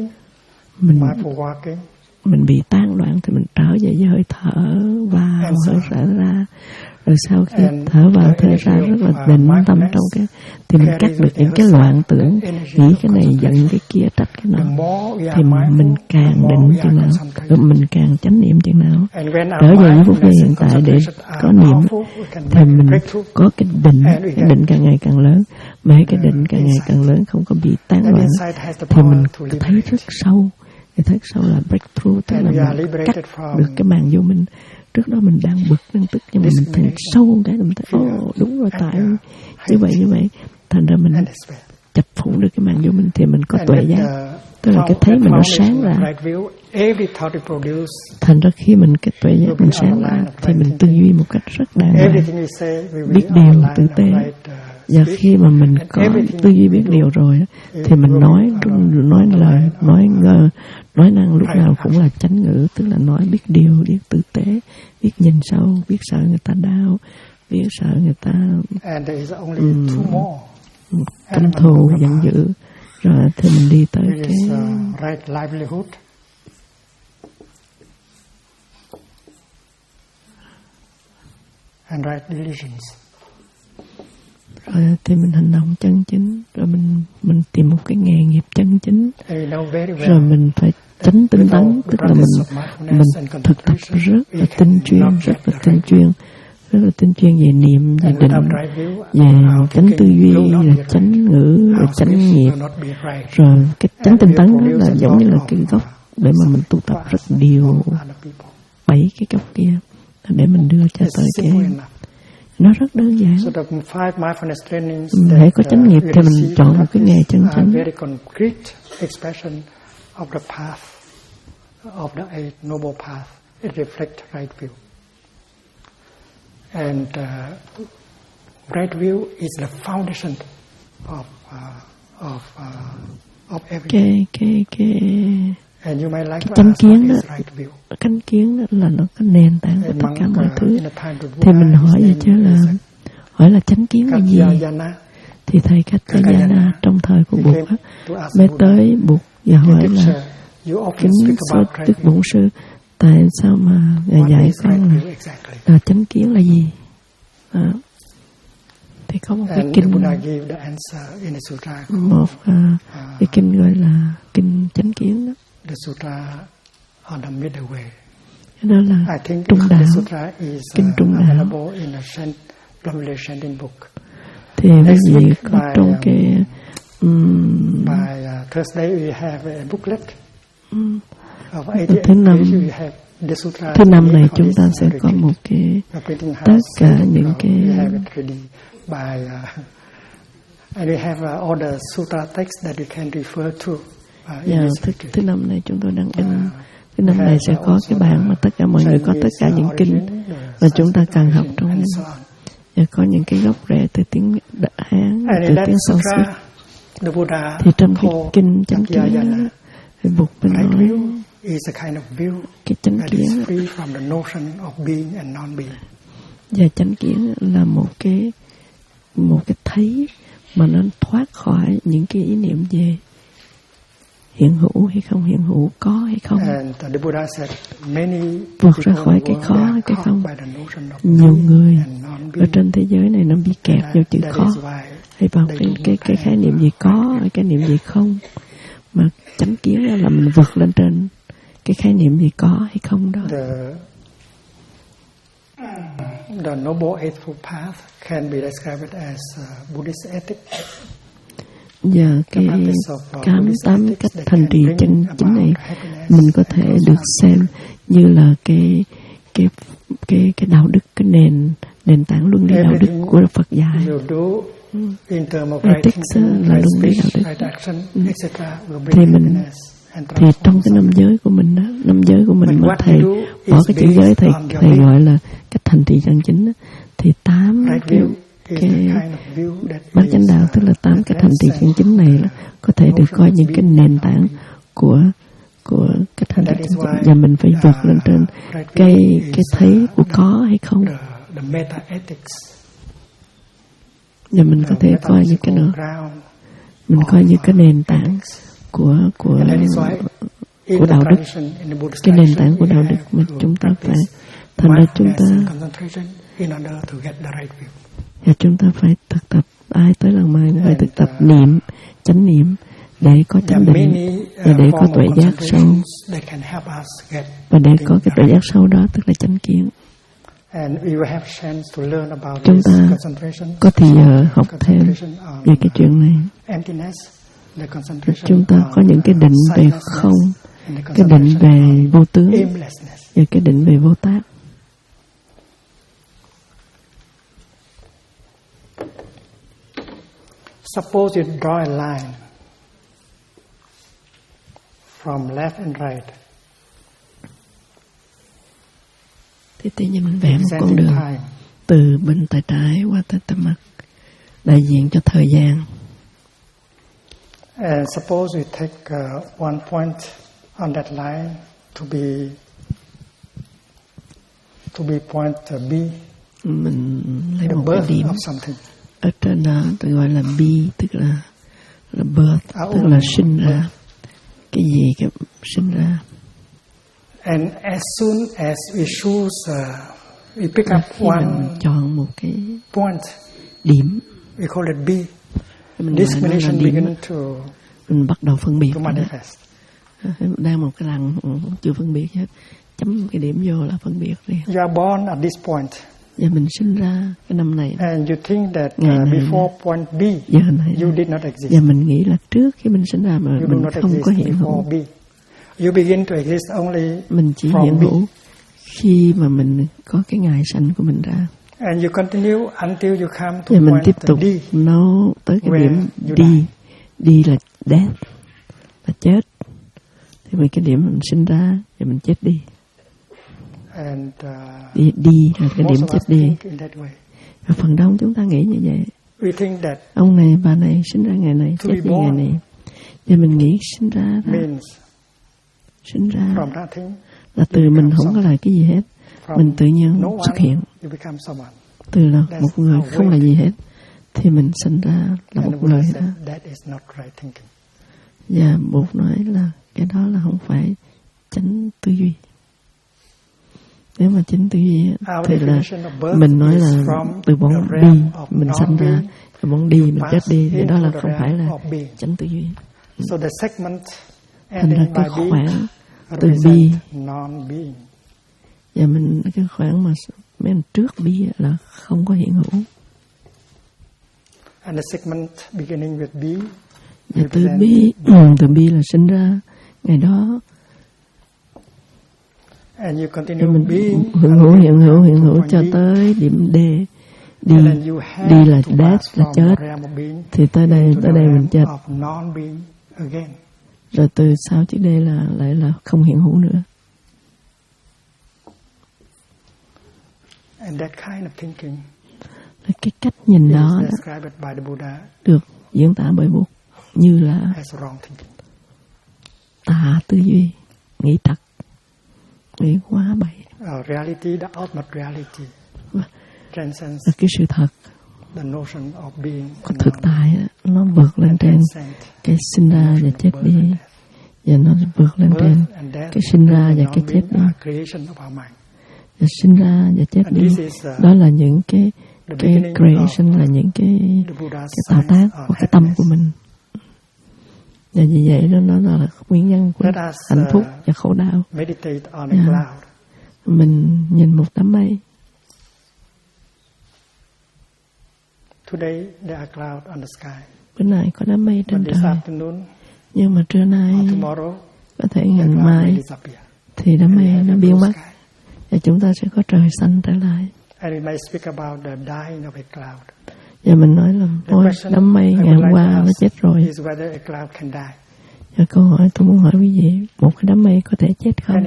mình bị tan loạn thì mình trở về với hơi thở vào, hơi thở ra. Rồi sau khi thở vào thở ra rất là định tâm trong cái, thì mình cắt được những cái loạn tưởng, nghĩ cái này giận cái kia, trách cái nọ. Thì mình càng định chừng nào, mình càng chánh niệm chừng nào, trở về với phút giây hiện tại để có niệm, thì mình có cái định càng ngày càng lớn. Mà cái định càng ngày càng lớn, không có bị tán loạn, thì mình thấy rất sâu. Thì thấy sâu là breakthrough, tức là mình cắt được cái màn vô mình. Trước đó mình đang bực, đang tức, nhưng mà mình thấy sâu một cái, mình thấy đúng rồi, tại như vậy. Thành ra mình chập phủ được cái màn vô mình, thì mình có tuệ giác, tức là cái thấy mình nó sáng ra. Thành ra khi mình cái tuệ giác mình sáng ra, thì mình tư duy một cách rất đàng hoàng, biết điều, tử tế. Và khi mà mình có tư duy biết điều rồi, thì mình nói lời, nói năng lúc nào cũng là chánh ngữ, tức là nói biết điều, biết tử tế, biết nhìn sâu, biết sợ người ta đau, biết sợ người ta căm thù, giận dữ. Rồi thì mình đi tới cái right livelihood. And right decisions. Rồi thì mình hành động chân chính, rồi mình tìm một cái nghề nghiệp chân chính, rồi mình phải chánh tinh tấn, tức là mình thực tập rất là tinh chuyên về niệm, về định, về chánh tư duy, về chánh ngữ, về chánh nghiệp. Rồi cái chánh tinh tấn đó là giống như là cái gốc để mà mình tu tập rất điều, 7 cái gốc kia để mình đưa cho tới cái Nó rất đơn giản. So the 5 mindfulness trainings hãy có chánh nghiệp thì mình chọn một cái nghề chân chánh. Very concrete expression of the path, of the Eight Noble Path. It reflects right view. And right view is the foundation of everything. And you might like to chánh ask kiến what đó, is right view. chánh kiến đó là nó có nền tảng của tất cả mọi thứ. Thì mình hỏi vậy chứ hỏi là chánh kiến là gì? Thì thầy Katyayana trong thời của Bụt mới tới Bụt và hỏi là kính Đức Bổn Sư, tại sao mà Ngài dạy con là chánh kiến là gì? Thì có một cái kinh, cái kinh gọi là kinh chánh kiến đó. Đó là trung đạo, kinh trung đạo. Thì quý vị có trong cái thứ năm này chúng ta sẽ có một cái tất cả những cái thứ năm này chúng tôi đang in. Thứ năm này sẽ có cái bảng mà tất cả mọi người có tất cả những kinh mà chúng ta cần học trong, và có những cái gốc rễ từ tiếng Hán, từ tiếng Sanskrit. Thì trong cái kinh chánh kiến đó, thì Bụt mới nói cái chánh kiến và chánh kiến là một cái thấy mà nó thoát khỏi những cái ý niệm về hiện hữu hay không hiện hữu, có hay không, vượt ra khỏi cái khó hay cái không. Nhiều người ở trên thế giới này nó bị kẹt vào chữ khó hay vào cái khái niệm gì có hay cái niệm gì không, mà chánh kiến là mình vượt lên trên cái khái niệm gì có hay không đó. The Noble Eightfold Path can be described as Buddhist ethics. Và cái 8 cách thành trì chân chính này mình có thể được xem như là cái đạo đức, cái nền tảng luân lý đạo đức của Phật dạy. Ethics là luân lý đạo đức. Thì trong cái năm giới của mình đó, năm giới của mình mà thầy bỏ cái chữ giới, thầy gọi là cách thành trì chân chính đó, thì 8 cái bát chánh đạo, tức là 8 cái thành trì chân chính này đó, có thể được coi những cái nền tảng của cái thành trì chân chính, và mình phải vượt lên trên cái thấy của có hay không, và mình có thể coi những cái nữa, mình coi như cái nền tảng của đạo đức, cái nền tảng của đạo đức mà chúng ta phải, thành ra chúng ta và chúng ta phải thực tập, ai tới lần mai cũng phải thực tập niệm, chánh niệm để có chánh định và để có tuệ giác sâu, và để có cái tuệ giác sâu đó tức là chánh kiến. Chúng ta có thì giờ học thêm về cái chuyện này. Chúng ta có những cái định về không, cái định về vô tướng và cái định về vô tác. Suppose you draw a line from left and right. Thì tự nhiên mình vẽ một con đường từ bên tay trái qua tay mặt, đại diện cho thời gian. And suppose we take one point on that line to be point B. Mình lấy một cái điểm ở trên đó, tự gọi là B, tức là birth, tức là sinh ra, cái gì cái sinh ra. And as soon as we choose, we pick up one, chọn một cái point, điểm, we call it B. Discrimination begin to mình bắt đầu phân biệt. Manifest. Đang một cái lần chưa phân biệt hết, chấm cái điểm vô là phân biệt rồi. You are born at this point. Và mình sinh ra cái năm này. And you think that before point B, you did not exist. Và mình nghĩ là trước khi mình sinh ra mà mình không có hiện hữu. You begin to exist only mình chỉ hiện hữu khi mà mình có cái ngày sanh của mình ra. And you continue until you come to và mình point tiếp tục nó tới cái điểm đi là death, là chết. Thì mình cái điểm mình sinh ra thì mình chết đi. And, đi là cái điểm chết đi. Và phần đông chúng ta nghĩ như vậy. Ông này, bà này sinh ra ngày này, chết đi ngày này. Và mình nghĩ sinh ra là từ mình không có là cái gì hết. Mình tự nhiên xuất hiện. Từ là một người không là gì hết thì mình sinh ra là một người đó. Và Bụt nói là cái đó là không phải chánh tư duy. Nếu mà chánh tư duy thì là mình nói là từ bóng đi mình sinh ra, từ bóng đi mình chết đi, thì đó là không phải là chánh tư duy. Thành ra cái khoảng từ bi và mình cái khoảng mà mấy anh trước bi là không có hiện hữu. Và từ bi là sinh ra ngày đó. Thì mình hiện hữu cho tới điểm D. Đi là death, là chết. Thì tới đây mình chết. Rồi từ sau chữ D là lại là không hiện hữu nữa. Cái cách nhìn đó được diễn tả bởi Bụt như là tà tư duy, nghĩ tật, nghĩ quá bậy. Cái sự thật của thực tại nó vượt lên trên cái sinh ra và chết đi, và nó vượt lên trên cái sinh ra và cái chết đi. Và sinh ra và chết đi, đó là những cái creation, là những cái tạo tác của cái tâm của mình. Và vì vậy nó là nguyên nhân của hạnh phúc và khổ đau. Mình nhìn một đám mây. Bữa nay có đám mây trên trời, nhưng mà trưa nay có thể ngày mai thì đám mây nó biến mất và chúng ta sẽ có trời xanh trở lại. Và mình nói là ôi, đám mây ngày hôm qua nó chết rồi. Và câu hỏi tôi muốn hỏi quý vị, một cái đám mây có thể chết không?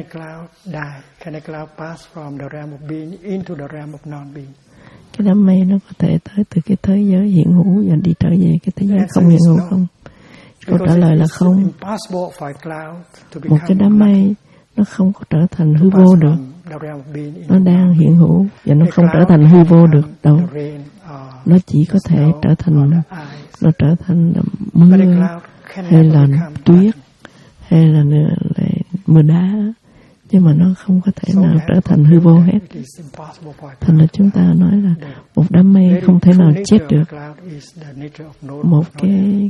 Cái đám mây nó có thể tới từ cái thế giới hiện hữu và đi trở về cái thế giới không hiện hữu không? Câu trả lời là không. Một cái đám mây nó không có trở thành hư vô được. Nó đang hiện hữu và nó không trở thành hư vô được đâu. Nó chỉ có thể trở thành mưa hay là tuyết hay là mưa đá, nhưng mà nó không có thể nào trở thành hư vô hết. Thành ra chúng ta nói là một đám mây không thể nào chết được. Một cái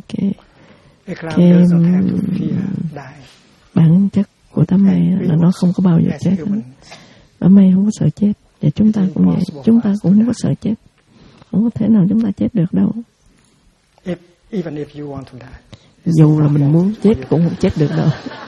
bản chất của đám mây là nó không có bao giờ chết. Đám mây không có sợ chết, và chúng ta cũng vậy. Chúng ta cũng không có sợ chết. Không có thể nào chúng ta chết được đâu. Dù là mình muốn chết cũng không chết được đâu.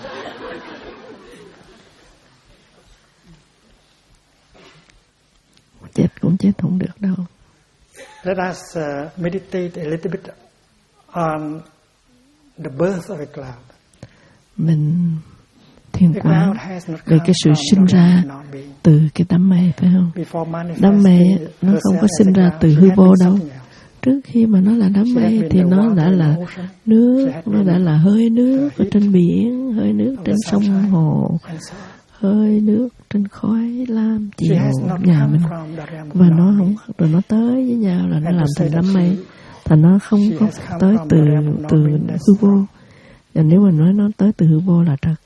Chết cũng chết không được đâu. Let us meditate a little bit on the birth of a cloud. Mình thiền quán về cái sự sinh ra từ cái đám mây, phải không? Đám mây nó không có sinh ra từ hư vô đâu. Trước khi mà nó là đám mây thì nó đã là nước, nó đã là hơi nước ở trên biển, hơi nước trên sông hồ, hơi nước trên khói lam chiều nhà mình. Và nó không, rồi nó tới với nhau là nó làm thành đám mây. Thành nó không có tới từ hư vô. Và nếu mà nói nó tới từ hư vô là trật.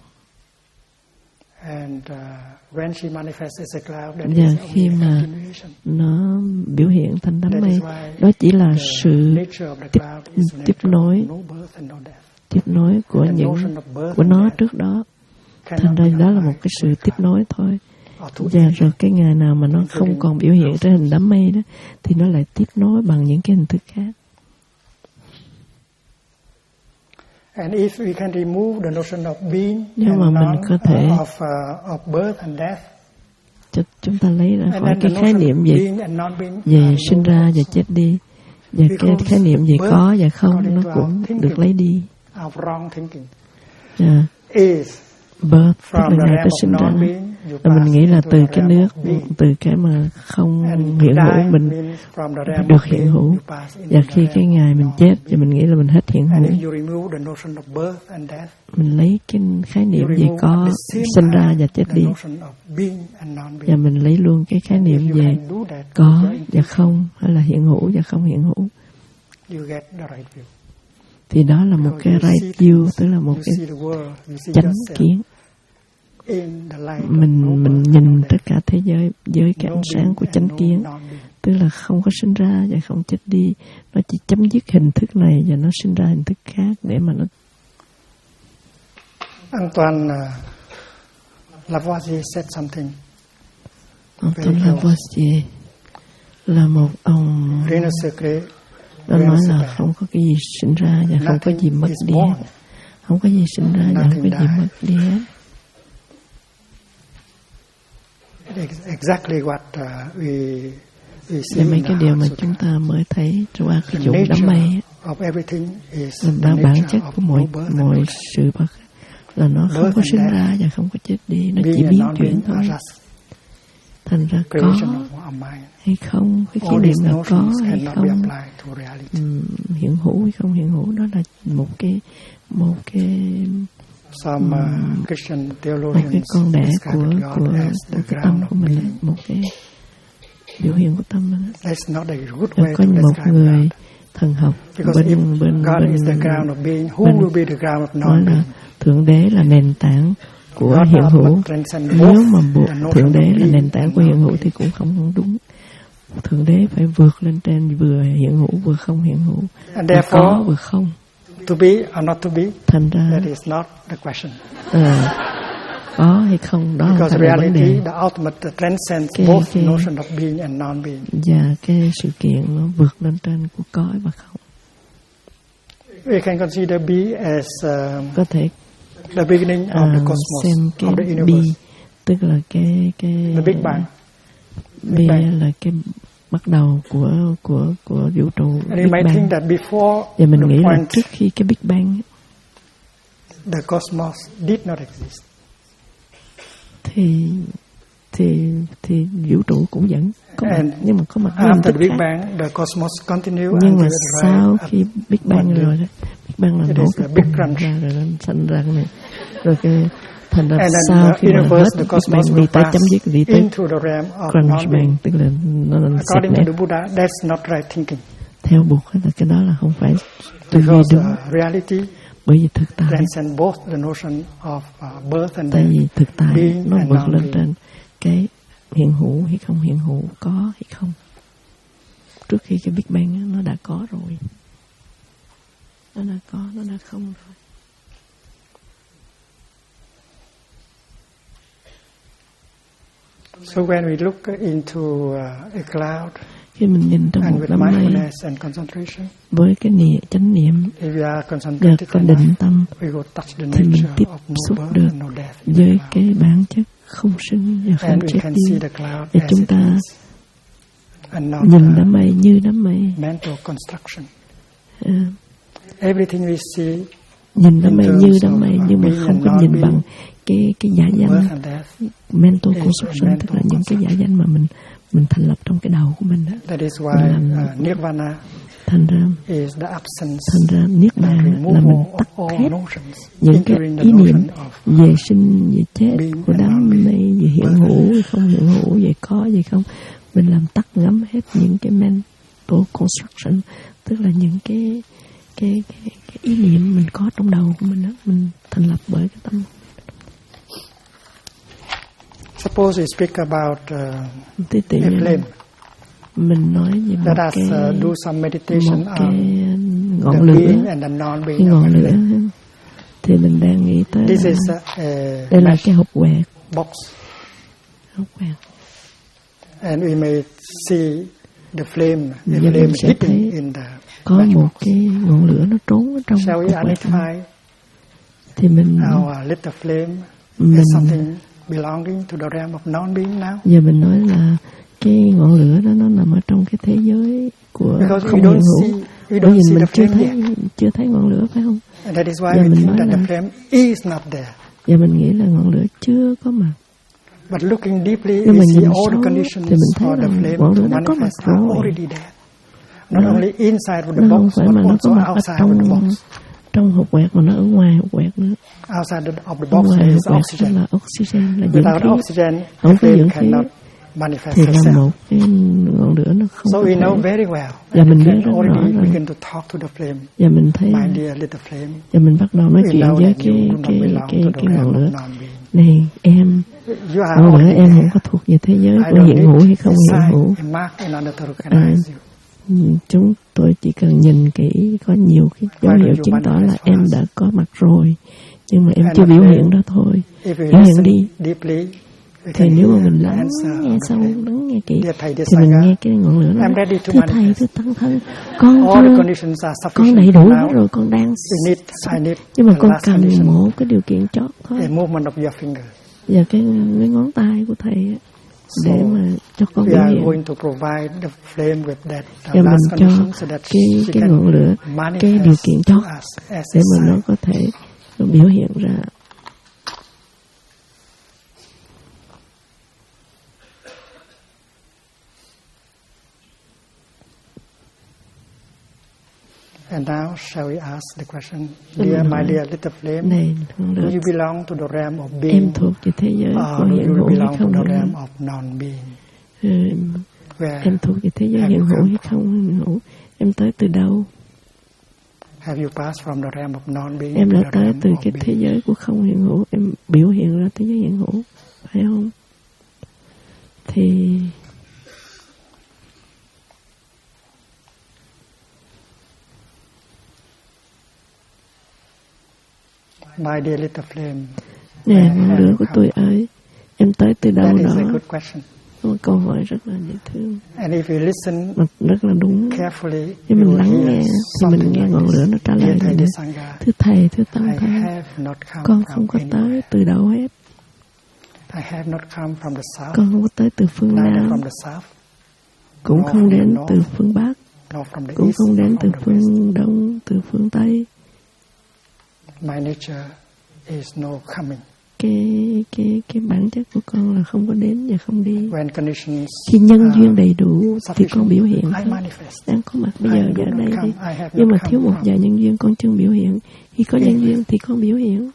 Và khi mà nó biểu hiện thành đám mây, đó chỉ là sự tiếp nối của nó trước đó. Thành ra đó là một cái sự tiếp nối thôi. Và rồi cái ngày nào mà nó không còn biểu hiện trên hình đám mây đó, thì nó lại tiếp nối bằng những cái hình thức khác. Nhưng mà mình có thể cho chúng ta lấy ra khỏi cái khái niệm về sinh ra và chết đi, và cái khái niệm về có và không nó cũng được lấy đi. Birth tức là ngày ta sinh ra, và mình nghĩ là từ cái nước, từ cái mà không hiện hữu mình được hiện hữu, và khi cái ngày mình chết thì mình nghĩ là mình hết hiện hữu. Mình lấy cái khái niệm về có, sinh ra và chết đi, và mình lấy luôn cái khái niệm về có và không, hay là hiện hữu và không hiện hữu. Thì đó là một cái right view, tức là một cái chánh kiến. Mình nhìn tất cả thế giới với cái ánh sáng của chánh kiến, tức là không có sinh ra và không chết đi, nó chỉ chấm dứt hình thức này và nó sinh ra hình thức khác để mà nó. Antoine Lavoisier said something. Antoine Lavoisier là một ông đã nói là không có cái gì sinh ra và không có gì mất đi hết. Không có gì sinh ra và không có gì mất đi hết. Exactly what we see. Mấy cái điều mà chúng ta mới thấy qua cái vụ đám mây là bản chất của mọi sự vật là nó không có sinh ra và không có chết đi, nó chỉ biến chuyển thôi. Thành ra có hay không, cái khái niệm là có hay không, hiện hữu hay không hiện hữu, đó là một cái con đẻ của cái tâm của mình, một cái biểu hiện của tâm mình. Có một người thần học bên nói là Thượng Đế là nền tảng của hiện hữu. Nếu mà Thượng Đế là nền tảng của hiện hữu thì cũng không đúng. Thượng Đế phải vượt lên trên, vừa hiện hữu vừa không hiện hữu, vừa có vừa không. To be or not to be, thành ra that is not the question. Có hay không đó Because là vấn đề. The ultimate transcends both notion of being and non-being. Và cái sự kiện nó vượt lên trên của có và không. We can consider be as có thể the beginning of the cosmos, xem cái of the universe. Tức là cái the Big Bang. B là cái bắt đầu của vũ trụ Big Bang. Và mình nghĩ là trước khi cái Big Bang, the cosmos did not exist. Thì vũ trụ cũng vẫn có mặt, nhưng mà có mặt after the Big Bang, the cosmos continued. Nhưng mà sau khi Big Bang rồi, Big Bang là nổ cái big crunch ra rồi nó thành ra này, rồi cái thành ra sau khi mà hết Big Bang đi tới chấm dứt, đi tới crunch bang, tức là nó according to the Buddha, that's not right thinking. Theo Buddha là cái đó là không phải tư duy đúng. Reality, bởi vì thực tại, tại vì thực tại nó vượt lên trên cái hiện hữu hay không hiện hữu, có hay không. Trước khi cái Big Bang nó đã có rồi, nó đã có, nó đã không rồi. So when we look into a cloud, khi mình nhìn trong một đám mây với cái chánh niệm và cái định tâm, thì mình tiếp xúc được với cái bản chất không sinh và không chết đi. Và chúng ta nhìn đám mây như đám mây. Nhìn đám mây như đám mây, nhưng mà không có nhìn bằng cái giả danh mental construction, tức là những cái giả danh mà mình thành lập trong cái đầu của mình đó. Thành ra niết bàn là mình tắt hết những cái ý niệm về sinh về chết của đám mây, về hiện hữu hay không hiện hữu, về có về không. Mình làm tắt ngấm hết những cái mental construction, tức là những cái ý niệm mình có trong đầu của mình đó, mình thành lập bởi cái tâm. Suppose we speak about a flame. Mình nói về một cái do some meditation ngọn lửa, cái ngọn lửa thì mình đang nghĩ tới đây là cái hộp quẹt. Hộp quẹt. And we may see the flame hitting in the có một cái ngọn lửa nó trốn ở trong hộp quẹt. Thì mình belonging to the realm of non-being now? Giờ mình nói là cái ngọn lửa đó nó nằm ở trong cái thế giới của không hiện hữu. Bởi vì mình chưa thấy ngọn lửa, phải không? And that is why we think that the flame is not there. Và mình nghĩ là ngọn lửa chưa có mặt. But looking deeply, we see all the conditions for the flame to manifest are already there. Not only inside of the box, but also outside of the box. Trong hộp quẹt mà nó ở ngoài hộp quẹt nữa. Outside of the box there is oxygen. Là oxygen, là without oxygen, không the có flame dưỡng khí manifest thì là itself. một cái ngọn lửa nó không So có we thể. know very well. Và mình biết And rất rõ already rồi. begin to talk to the flame. Và mình thấy, My dear little flame, và mình bắt đầu nói chuyện với cái ngọn lửa. Này em, ngọn lửa em không có thuộc về thế giới của hiện hữu hay không hiện hữu. Chúng tôi chỉ cần nhìn kỹ, có nhiều cái dấu hiệu chứng tỏ là em đã có mặt rồi, nhưng mà em chưa biểu hiện đó thôi. Biểu hiện đi. Thì nếu mà mình lắng nghe sâu, lắng nghe kỹ, thì mình nghe cái ngọn lửa đó. Thưa Thầy, thưa Tăng Thân, con đầy đủ hết rồi, con đang nhưng mà con cần một cái điều kiện chót thôi. Và cái ngón tay của Thầy để mà cho con biểu hiện. Và mình cho cái ngọn lửa cái điều kiện chót để mà nó có thể biểu hiện ra. And now shall we ask the question, my dear little flame, này, do you belong to the realm of being, em thuộc về thế giới của hiện hữu hay không? To the realm of non-being? Em thuộc về thế giới hiện hữu hay không hiện hữu? Em tới từ đâu? Have you passed from the realm of non-being? Em đã tới từ cái thế giới của không hiện hữu, em biểu hiện ra thế giới hiện hữu, phải không? Thì my dear little flame, nè, ngọn lửa của tôi ơi, em tới từ đâu đó? That is a good question. Một câu hỏi rất là dễ thương. And if you listen rất là đúng. Carefully, nếu mình lắng nghe thì mình nghe ngọn lửa nó trả lời như vậy. Thưa Thầy, thưa Tăng Thân, con không có tới từ đâu hết. Con không có tới từ phương Nam, cũng không đến từ phương Bắc, cũng không đến từ phương Đông, từ phương Tây. My nature is no coming. Cái bản chất của con là không có đến và không đi. When khi nhân duyên đầy đủ thì con biểu hiện. Đang có mặt bây giờ ở đây đi. Nhưng mà thiếu một vài nhân duyên con chưa biểu hiện. Khi có nhân duyên thì con biểu hiện.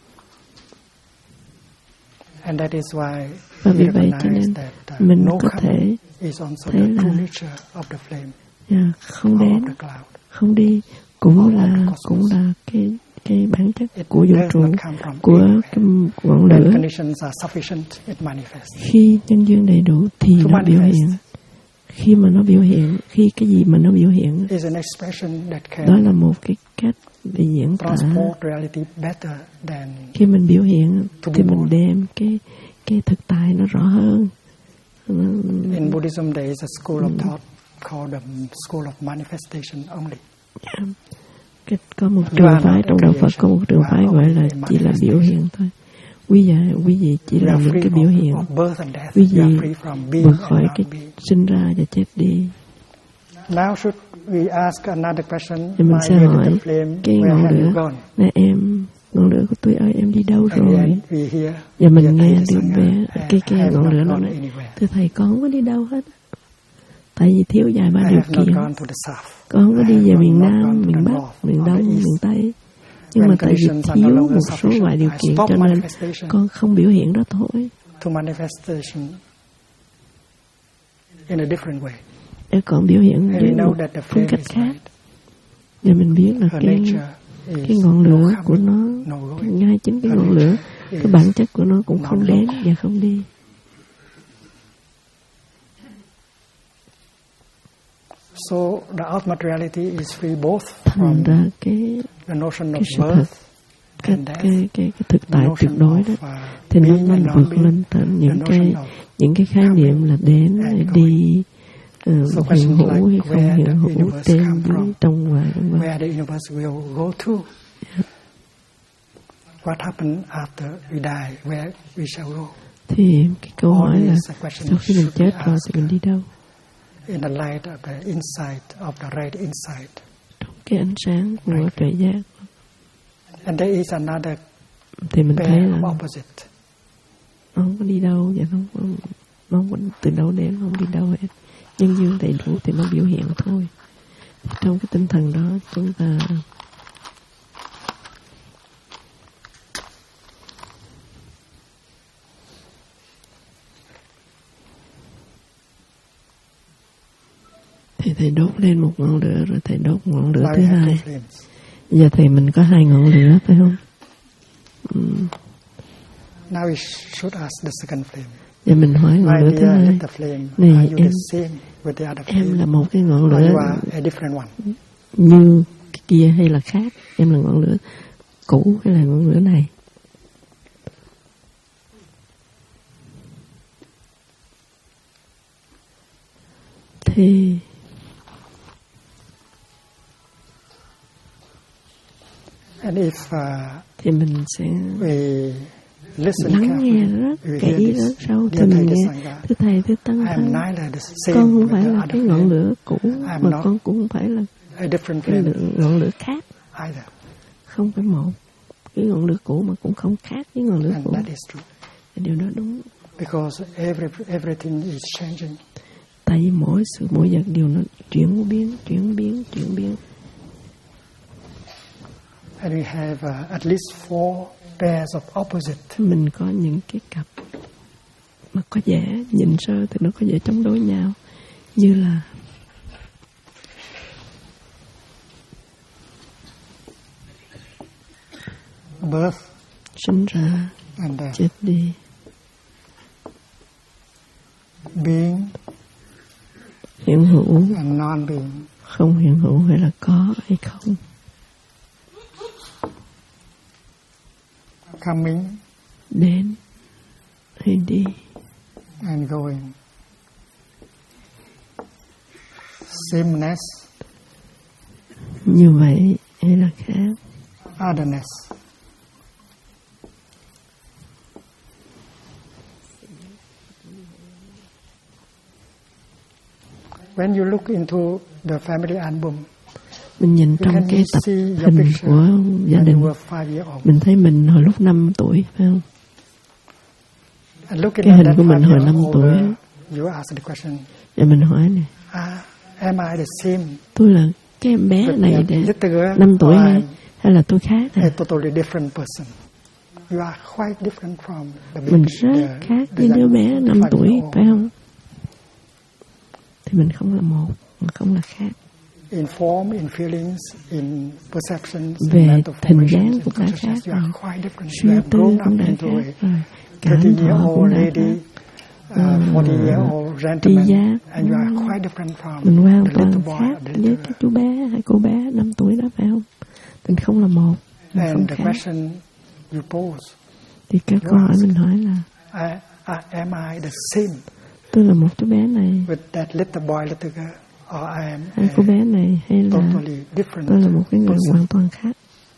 Và vì vậy cho nên mình có thể thấy là không đến, không đi cũng là cái bản chất của vũ trụ, của cái ngọn lửa. Khi nhân duyên đầy đủ thì nó biểu hiện. Khi mà nó biểu hiện, khi cái gì mà nó biểu hiện, đó là một cái cách để diễn tả. Khi mình biểu hiện thì mình đem cái thực tại nó rõ hơn. In Buddhism there is a school of thought called the school of manifestation only. Có một trường phái trong đạo Phật, có một trường phái gọi là chỉ là biểu hiện thôi. Quý vị chỉ là những cái biểu hiện. Quý vị vượt khỏi cái sinh ra và chết đi. Thì mình sẽ hỏi cái ngọn lửa, này em, ngọn lửa của tôi ơi, em đi đâu rồi? Và mình nghe đứa bé, cái ngọn lửa nó nói, thưa Thầy, con không có đi đâu hết. Tại vì thiếu vài ba điều kiện. Con không có đi về miền Nam, miền Bắc, miền Đông, miền Tây. Nhưng mà tại vì thiếu một số vài điều kiện cho nên con không biểu hiện đó thôi. Để con biểu hiện với một phương cách khác. Và mình biết là cái ngọn lửa của nó, ngay chính cái ngọn lửa, cái bản chất của nó cũng không đến và không đi. So the ultimate reality is free both from cái sự thật, cái thực tại tuyệt đối đó, thì nó vượt lên tận những cái khái niệm là đến, đi, hiện hữu hay không hiện hữu, trên dưới, trong ngoài, where the universe will go to. What happened after we die? Where we shall go? Thì cái câu hỏi là sau khi mình chết rồi thì mình đi đâu? In the light of the insight of the right insight. Trong cái ánh sáng của tuệ giác. And there is another thì mình thấy là nó không có đi đâu, và nó không có từ đâu đến, không đi đâu hết. Nhân duyên đầy đủ thì nó biểu hiện thôi. Trong cái tinh thần đó chúng ta thì thầy đốt lên một ngọn lửa, rồi thầy đốt ngọn lửa thứ hai. Giờ thầy mình có 2 ngọn lửa phải không? Now we should ask the second flame. Giờ mình hỏi ngọn lửa thứ hai. Này em là một cái ngọn lửa như cái kia hay là khác? Em là ngọn lửa cũ hay là ngọn lửa này? Thì thì mình sẽ lắng nghe rất kỹ, rất sâu. Thì mình nghe thưa thầy, thưa tăng thân, con không phải là cái ngọn lửa cũ, mà con cũng không phải là cái ngọn lửa khác. Không phải một cái ngọn lửa cũ mà cũng không khác với ngọn lửa cũ. Điều đó đúng. Tại vì mỗi vật điều nó chuyển biến. And we have at least 4 pairs of opposite. Mình có những cái cặp mà có vẻ nhìn sơ thì nó có vẻ chống đối nhau, như là birth, sinh ra, chết đi, being, hiện hữu, and non-being, không hiện hữu hay là có hay không, coming, đến hay đi, and going, sameness, như vậy hay là khác, otherness. When you look into the family album, mình nhìn trong cái tập hình của gia đình, mình thấy mình hồi lúc 5 tuổi, phải không? Cái hình của mình hồi 5 tuổi. Và mình hỏi này, tôi là cái em bé này để 5 tuổi hay là tôi khác này? Mình rất khác với đứa bé 5 tuổi, phải không? Thì mình không là một, mà không là khác. Về hình dáng cũng đã khác rồi, suy tư cũng đã khác rồi, cảm thọ cũng đã khác, tri giác mình hoàn toàn khác với cái chú bé hay cô bé 5 tuổi đó, phải không? Mình không là một, mình không khác. Thì cái câu hỏi mình hỏi là tôi là một chú bé này, hay cô bé này, hay là tôi là một cái người hoàn toàn khác?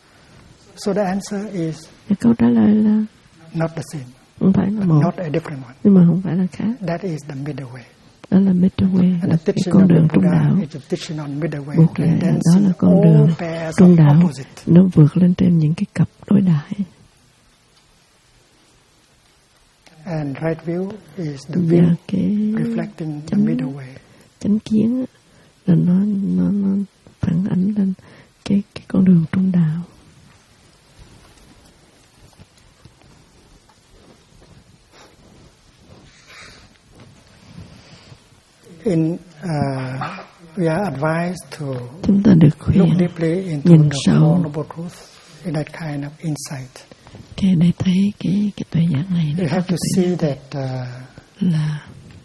Cái câu trả lời là không phải là một, nhưng mà không phải là khác. Đó là middle way, là cái con đường trung đạo. Buộc lại đó là con đường trung đạo, nó vượt lên trên những cái cặp đối đại. Và cái chánh kiến là nó phản ánh lên cái con đường trung đạo. Chúng ta được khuyên nhìn sâu cái để thấy cái tuệ giác này. Là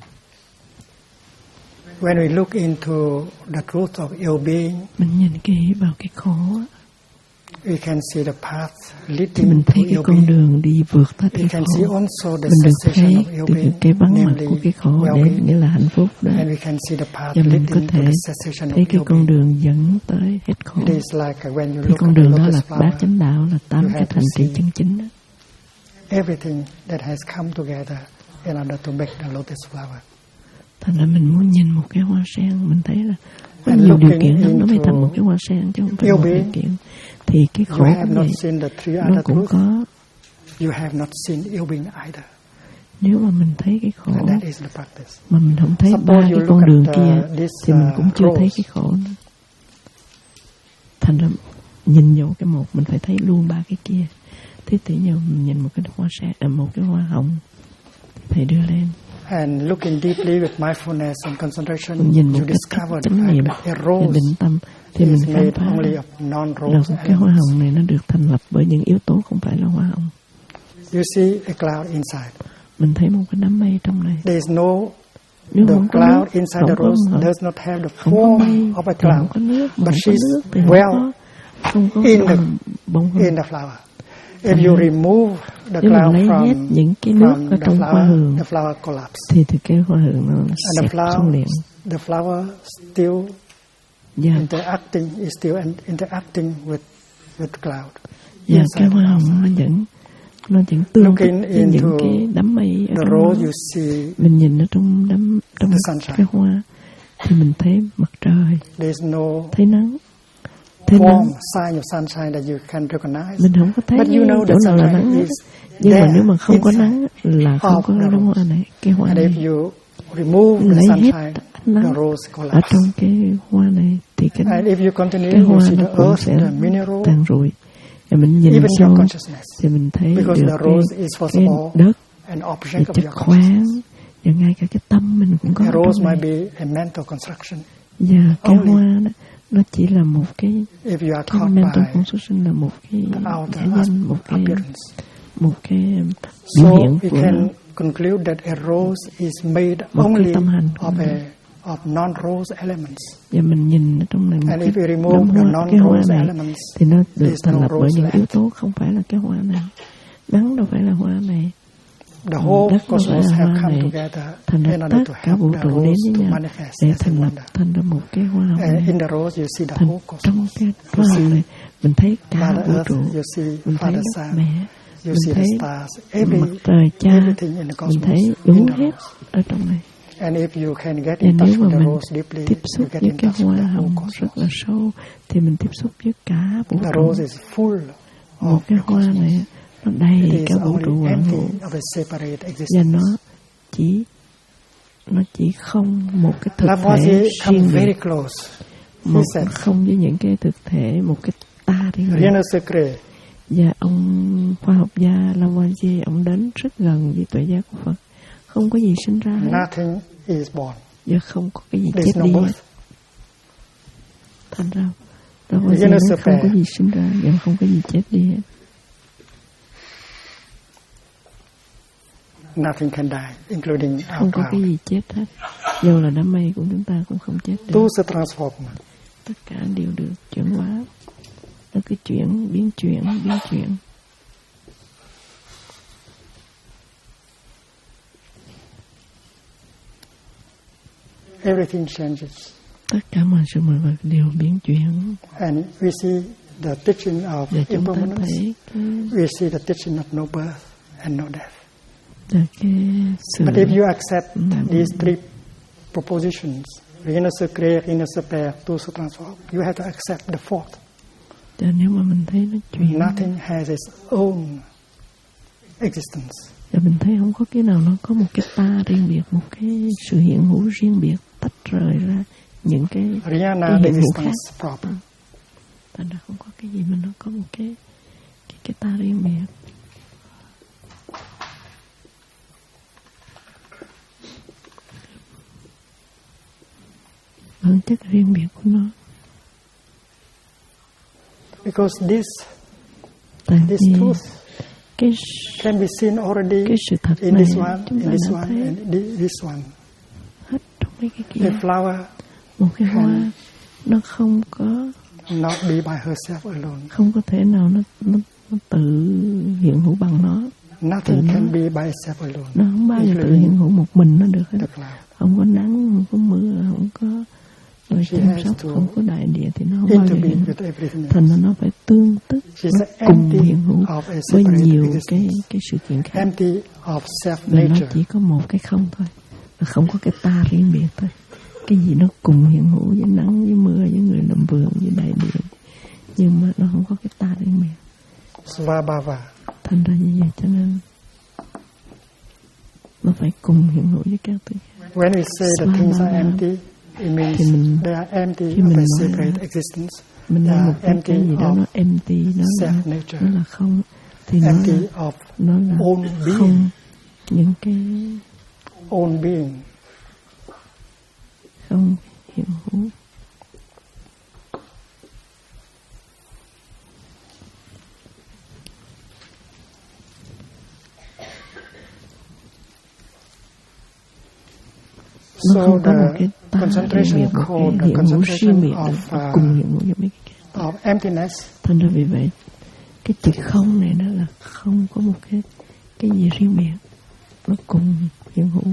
when we look into the truth of ill-being, mình nhìn kỹ vào cái khổ, we can see the path leading thì mình thấy cái con đường đi vượt tới cái khổ. Mình được thấy từ cái vắng mặt của cái khổ đến nghĩa là hạnh phúc đó. Và mình có thể thấy cái con đường dẫn tới hết khổ. Thì con đường đó là bát chánh đạo, là 8 cái thành trì chân chính đó. in order to make the lotus flower. Thành ra mình muốn nhìn một cái hoa sen, mình thấy là có nhiều điều kiện lắm nó mới thành một cái hoa sen, chứ không phải một điều kiện. Thì cái khổ cũng vậy, nó cũng có. You have not seen yêu being either. Nếu mà mình thấy cái khổ mà mình không thấy ba cái con đường kia thì mình cũng chưa thấy cái khổ nữa. Thành ra nhìn vào cái một mình phải thấy luôn ba cái kia. Thế tự nhiên mình nhìn một cái hoa sen, một cái hoa hồng phải đưa lên. And looking deeply with mindfulness and concentration, you discover the fact that a rose is made only of non-rose cái hoa hồng này nó được thành lập bởi những yếu tố không phải là hoa hồng. You see a cloud inside. Mình thấy một cái đám mây trong này. There is no the cloud inside the rose does not have the form of a cloud, but she's well in the flower. If you remove the cloud from những cái nước ở trong hoa hường, the flower collapses. Thì cái hoa hường nó xẹp xuống liền. The flower still interacting is still interacting with cloud. Và cái hoa hồng nó vẫn tương thích với những cái đám mây ở trong đó. Mình nhìn ở trong cái hoa thì mình thấy mặt trời, thấy nắng. Sign of sunshine that you can recognize. Mình không có thấy chỗ nào là nắng, nhưng mà nếu mà không có nắng là không có đám hoa này, cái hoa này. Lấy hết ánh nắng ở trong cái hoa này thì cái hoa nó cũng sẽ tàn rụi. Và mình nhìn sâu thì mình thấy được cái đất, cái chất khoáng, và ngay cả cái tâm mình cũng có trong này. Và cái hoa đó, nó chỉ là một cái mental construction, là một cái giả danh, một cái biểu hiện của nó. Conclude that a rose is made only of non-rose elements. Và mình nhìn ở trong này một cái hoa này thì nó được thành lập bởi những yếu tố không phải là cái hoa này. Nắng đâu phải là hoa này. The whole cosmos have come together in order to help the rose to manifest để thành lập thành ra một cái hoa hồng này. In the rose you see the whole cosmos. Trong cái hoa hồng này mình thấy cả vũ trụ, mình thấy đất mẹ, mình thấy mặt trời cha, mình thấy đủ hết ở trong này. And if you can get và in touch nếu mà with the mình rose deeply, tiếp xúc với cái hoa hồng rất là sâu thì mình tiếp xúc với cả vũ trụ. Một cái hoa này nó đầy cả vũ trụ vạn vũ, và nó chỉ không một cái thực thể riêng biệt, một không với những cái thực thể, một cái ta riêng biệt. Và ông khoa học gia Lavoisier, ông đến rất gần với tuệ giác của Phật. Không có gì sinh ra hết, và không có cái gì chết đi hết. Thành ra Lavoisier nói không có gì sinh ra và không có gì chết đi hết. Nothing can die, including our không có cái gì chết hết. Dù là đám mây của chúng ta cũng không chết được. Tất cả đều được chuyển hóa. Nó cứ biến chuyển. Everything changes. Tất cả mọi sự mọi vật đều biến chuyển. And we see the teaching of impermanence. We see the teaching of no birth and no death. But if you accept these three propositions, rien se crée, rien se perd, tout se transforme, you have to accept the fourth. Nếu mà mình thấy nó chuyển, nothing has its own existence. Và mình thấy không có cái nào nó có một cái ta riêng biệt, một cái sự hiện hữu riêng biệt, tách rời ra những cái hiện hữu khác. Thành ra không có cái gì mà nó có một cái ta riêng biệt. Bản chất riêng biệt của nó. Because this truth can be seen already in this one, and this one. Hết trong mấy cái kia. The flower, một cái hoa, nó không có not be by herself alone. Không có thể nào nó tự hiện hữu bằng nó. Nothing can be by itself alone. Nó không bao giờ tự hiện hữu một mình nó được hết. Không có nắng, không có mưa, không có Người chăm sóc không có đại địa thì nó không bao giờ hiện. Thành ra nó phải tương tức, nó cùng hiện hữu với nhiều cái sự kiện khác. Và nó chỉ có một cái không thôi, và không có cái ta riêng biệt thôi. Cái gì nó cùng hiện hữu với nắng, với mưa, với người làm vườn, với đại địa, nhưng mà nó không có cái ta riêng biệt. Thành ra như vậy cho nên nó phải cùng hiện hữu với các thứ khác. When we say that things are empty, it means they are empty of a separate existence. Mình nói một cái gì đó nó empty, nó là không, thì nó là không những cái own being, không hiện hữu. Nó không có một cái ta riêng biệt, một cái hiện hữu riêng biệt cùng hiện hữu với mấy cái emptiness. Thành ra vì vậy cái chữ không này nó là không có một cái gì riêng biệt, nó cùng hiện hữu.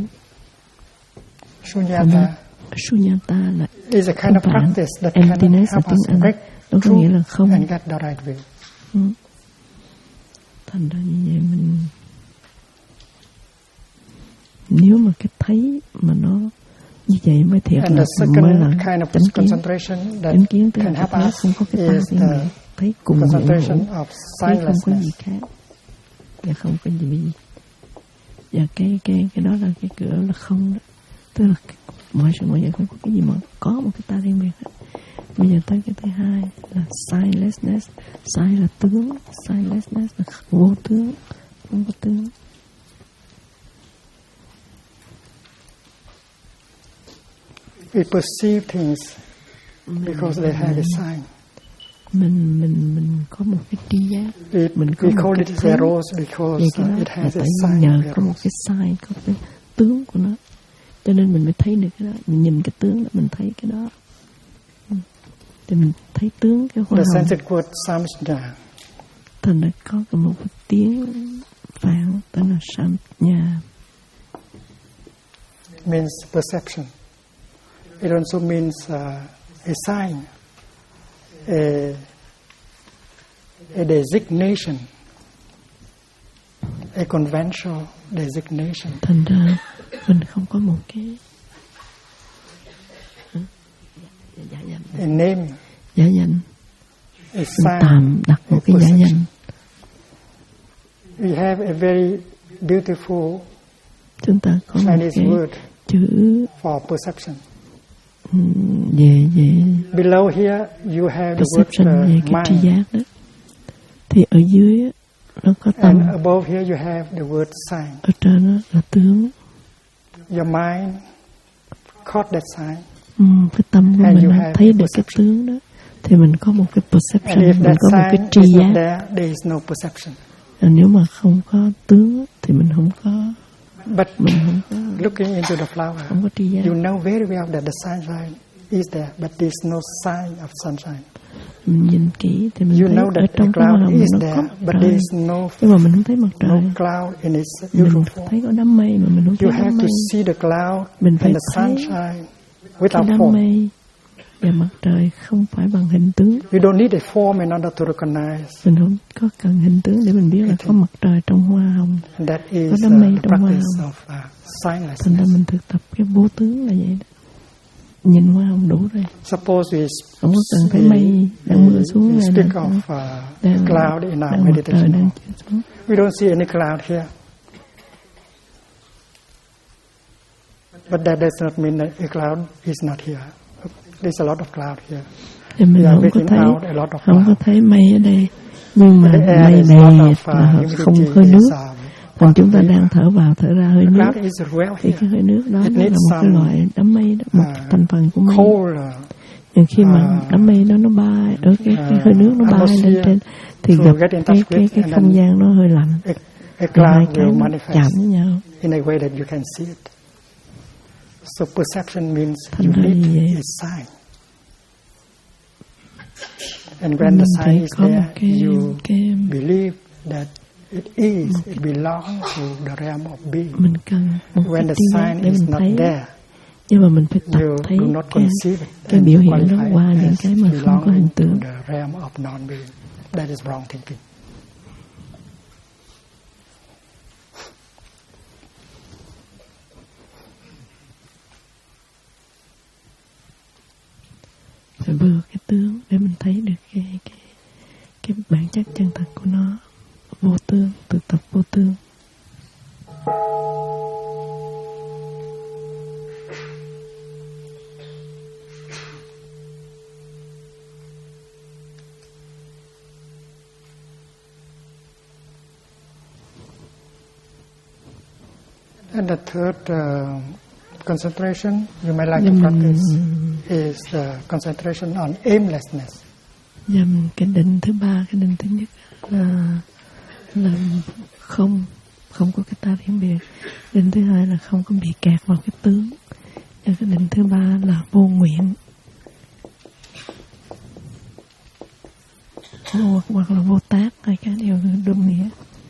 Sunyata là is a kind of practice that emptiness là tiếng Anh, nó có nghĩa là không. Thành ra như vậy mình nếu mà cái thấy mà nó như vậy mới thiệt là mới là chánh kiến tức là cái thấy không có cái ta riêng biệt, thấy cùng hiện hữu, thấy không có gì khác và không có gì. Và cái đó là cái cửa là không đó, tức là mọi sự mọi vật không có cái gì mà có một cái ta riêng biệt hết. Bây giờ tới cái thứ hai là signlessness. Sign là tướng, signlessness là vô tướng, không có tướng. We perceive things because they have a sign. Mình có một cái tri giác. Mình có một cái thấy. It has a sign. Nhờ có một cái sign, có cái tướng của nó, cho nên mình mới thấy được cái đó. Mình nhìn cái tướng đó, mình thấy cái đó. Thì mình thấy tướng cái hoa hồng. Thành ra có một cái tiếng phạn tên là samnya. Means perception. It also means a sign, a designation, a conventional designation. Thành ra mình không có một cái a name, giả danh, a mình sign, tạm đặt một cái giả danh. We have a very beautiful Chinese word chữ for perception. Về below here you have the perception word về cái tri giác đó. Thì ở dưới nó có tâm. And above here you have the word sign. Ở trên đó là tướng. Your mind caught that sign. Cái tâm của mình thấy được cái tướng đó, thì mình có một cái perception, mình có một cái tri giác. There is no perception. Nếu mà không có tướng thì mình không có. But looking into the flower, you know very well that the sunshine is there, but there is no sign of sunshine. Mình nhìn kỹ thì mình you thấy know ở trong cái hoa hồng nó có mặt trời, nhưng mà mình không thấy mặt trời. No cloud in its usual form. Mình thấy có đám mây mà mình không thấy đám mây. You have to see the cloud mình phải and the sunshine without đám form. Mây và mặt trời không phải bằng hình tướng. You don't need a form in order to recognize. Mình không có cần hình tướng để mình biết là có mặt trời trong hoa hồng, có đám mây trong hoa hồng. Thành ra mình thực tập cái vô tướng là vậy đó. Nhìn hoa hồng đủ rồi. Không có cần thấy mây đang mưa xuống này nè. Đang mặt trời đang chiếu xuống. We don't see any cloud here. But that does not mean that a cloud is not here. There's a lot of cloud here. Thì mình không có thấy mây ở đây, nhưng mà mây này là không hơi nước. Còn chúng ta đang thở vào thở ra hơi nước, thì cái hơi nước đó là một cái loại đám mây đó, một thành phần của mây. Nhưng khi mà đám mây đó nó bay ở cái hơi nước nó bay lên trên, thì gặp cái không gian nó hơi lạnh, hai cái nó chạm với nhau. So perception means you need a sign. And when the sign is there, you believe that it belongs to the realm of being. When the sign is not there, Nhưng mà mình phải tập thấy cái biểu hiện đó qua những cái mà không có hình tượng. Phải vừa cái tướng để mình thấy được cái bản chất chân thật của nó, vô tương, thực tập vô tương. And the third concentration you may like to practice is the concentration on aimlessness. Cái định thứ ba, cái định thứ nhất là không có cái ta riêng biệt. Định thứ hai là không có bị kẹt vào cái tướng. Và cái định thứ ba là vô nguyện. Hoặc là vô tác, hai cái đều đồng nghĩa.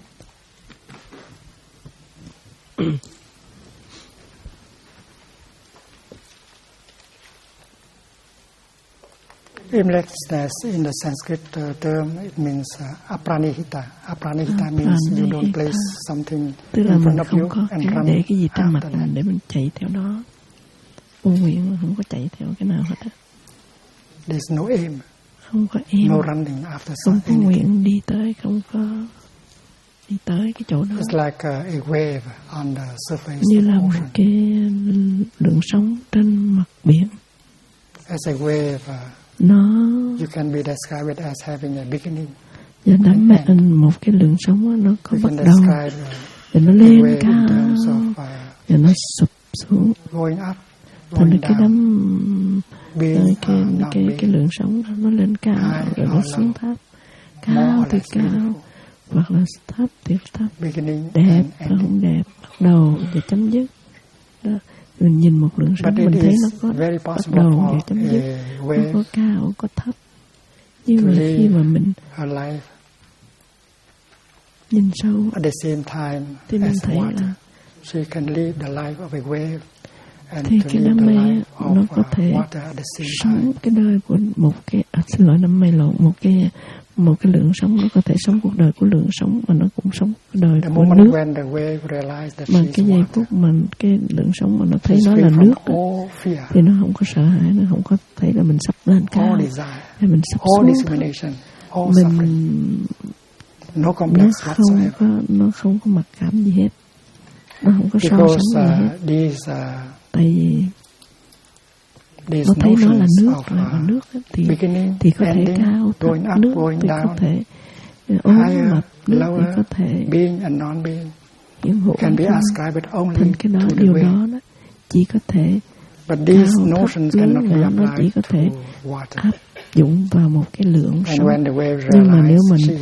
Aimlessness in the Sanskrit term, it means apranihita. Apranihita means you don't place something in front of you and run để cái gì trên mặt after that. để mình chạy theo đó. Vô nguyện không có chạy theo cái nào hết á. There's no aim. Không có aim. No running after không có anything. nguyện đi tới, không có đi tới cái chỗ đó. It's like a wave on the surface như of là the một ocean. cái lượng sóng trên mặt biển. As a wave, you can be described as having a beginning. Và đắm một cái lượng sóng đó, nó có bắt đầu, và nó lên cao, và nó sụp xuống. Thành ra cái đám cái lượng sóng đó, nó lên cao rồi nó xuống thấp, cao thì cao, hoặc là thấp thì thấp, đẹp và không đẹp, bắt đầu và chấm dứt. Đó. Mình nhìn một lượng sóng mình thấy nó có bắt đầu và chấm dứt, nó có cao, có thấp. Nhưng mà khi mà mình nhìn sâu thì mình thấy là thì cái đam mê nó có thể sống cái đời của một cái đam mê lộn một cái lượng sống, nó có thể sống cuộc đời của lượng sống mà nó cũng sống cuộc đời của nước. Mà cái giây phút mà cái lượng sống mà nó thấy nó là nước đó, thì nó không có sợ hãi, nó không có thấy là mình sắp lên cao hay mình sắp xuống thấp. Nó không có mặc cảm gì hết, nó không có so sánh gì hết. Tại vì nó thấy nó là nước rồi, và nước thì có thể cao, thấp, nước thì có thể ốm, mập, nước thì có thể hiện hữu. Thành cái đó, điều đó chỉ có thể cao, thấp, lớn, nhỏ, nó chỉ có thể áp dụng vào một cái lượng sống. Nhưng mà nếu mình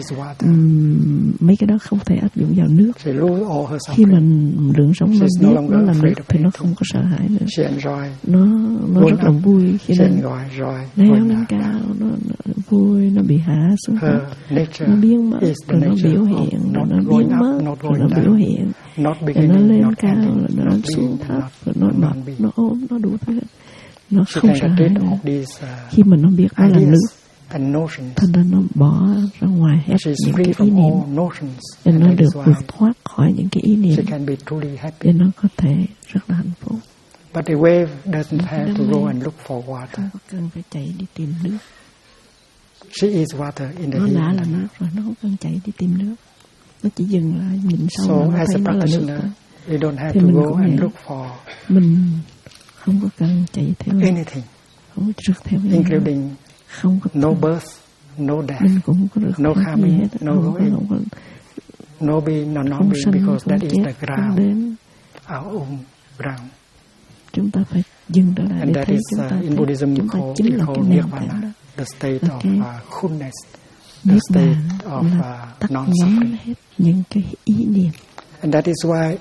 mấy cái đó không thể áp dụng vào nước. Khi mà lượng sống nó biết nó là nước thì nó không có sợ hãi nữa. Nó rất là vui khi leo lên cao, nó vui, nó bị hạ xuống thấp, nó biến mất, rồi nó biểu hiện, rồi nó biến mất, rồi nó biểu hiện, rồi nó lên cao, rồi nó xuống thấp, rồi nó mập, nó ốm, nó đủ thứ. Nó không sợ hãi nữa. Khi mà nó biết nó là nước, thành ra nó bỏ ra ngoài hết những cái ý niệm, để nó được vượt thoát khỏi những cái ý niệm, để nó có thể rất là hạnh phúc. But the wave doesn't have to go and look for water. Không có cần phải chạy đi tìm nước. She is water in the nó đã là nước rồi, nó không cần chạy đi tìm nước. Nó chỉ dừng lại nhìn sâu là nó thấy nó là nước thôi. You don't have to go and look for không có cần chạy theo anything, không có rước theo including không có no birth, no death, mình cũng không có rước no coming, hết, no going, no being, no not being, because that is the ground, our own ground. Chúng ta phải dừng trở lại and để thấy chúng ta in Buddhism chúng ta chính là cái nền tảng đó, the state of coolness, the state of non-suffering. Hết những cái ý niệm. And that is why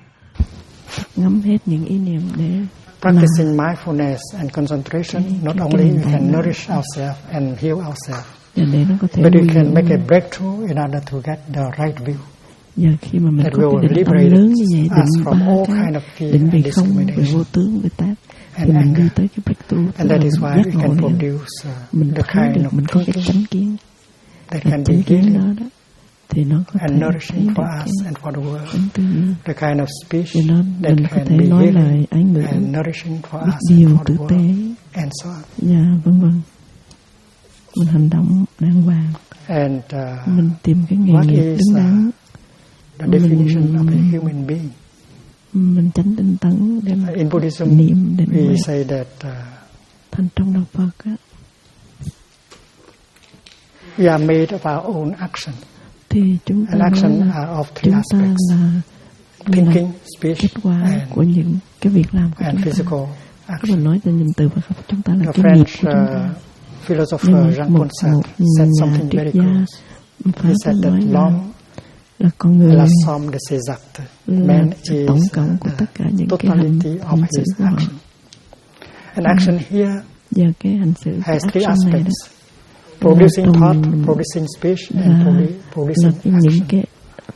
ngắm hết những ý niệm để practicing mindfulness and concentration, not only we can nourish ourselves and heal ourselves, but we can make a breakthrough in order to get the right view. Và khi mà mình có cái định tâm lớn như vậy, định ba cái định về không, về vô tướng, về tác, thì mình đi tới cái breakthrough, tức là mình giác ngộ liền. Mình thấy được, mình có cái chánh kiến. Và chánh kiến đó thì nó có thể thấy được cái cho nên mình có thể nói lời ái ngữ, biết điều tử tế, và vân vân. Mình hành động đàng hoàng, mình tìm cái nghề nghiệp đứng đắn, mình tránh tinh tấn để mà niệm định huệ. Thành trong đạo Phật á, we are made of our own action. Thì chúng ta nói là chúng ta là thinking, speech, kết quả của những cái việc làm của chúng ta. Các bạn nói cho nhìn từ Phật học chúng ta là cái nghiệp của chúng ta. Philosopher một nhà triết gia Pháp nói là con người là tổng cộng của tất cả những cái hành xử của họ. Và cái hành xử action này đó, producing thought, producing speech, and producing action.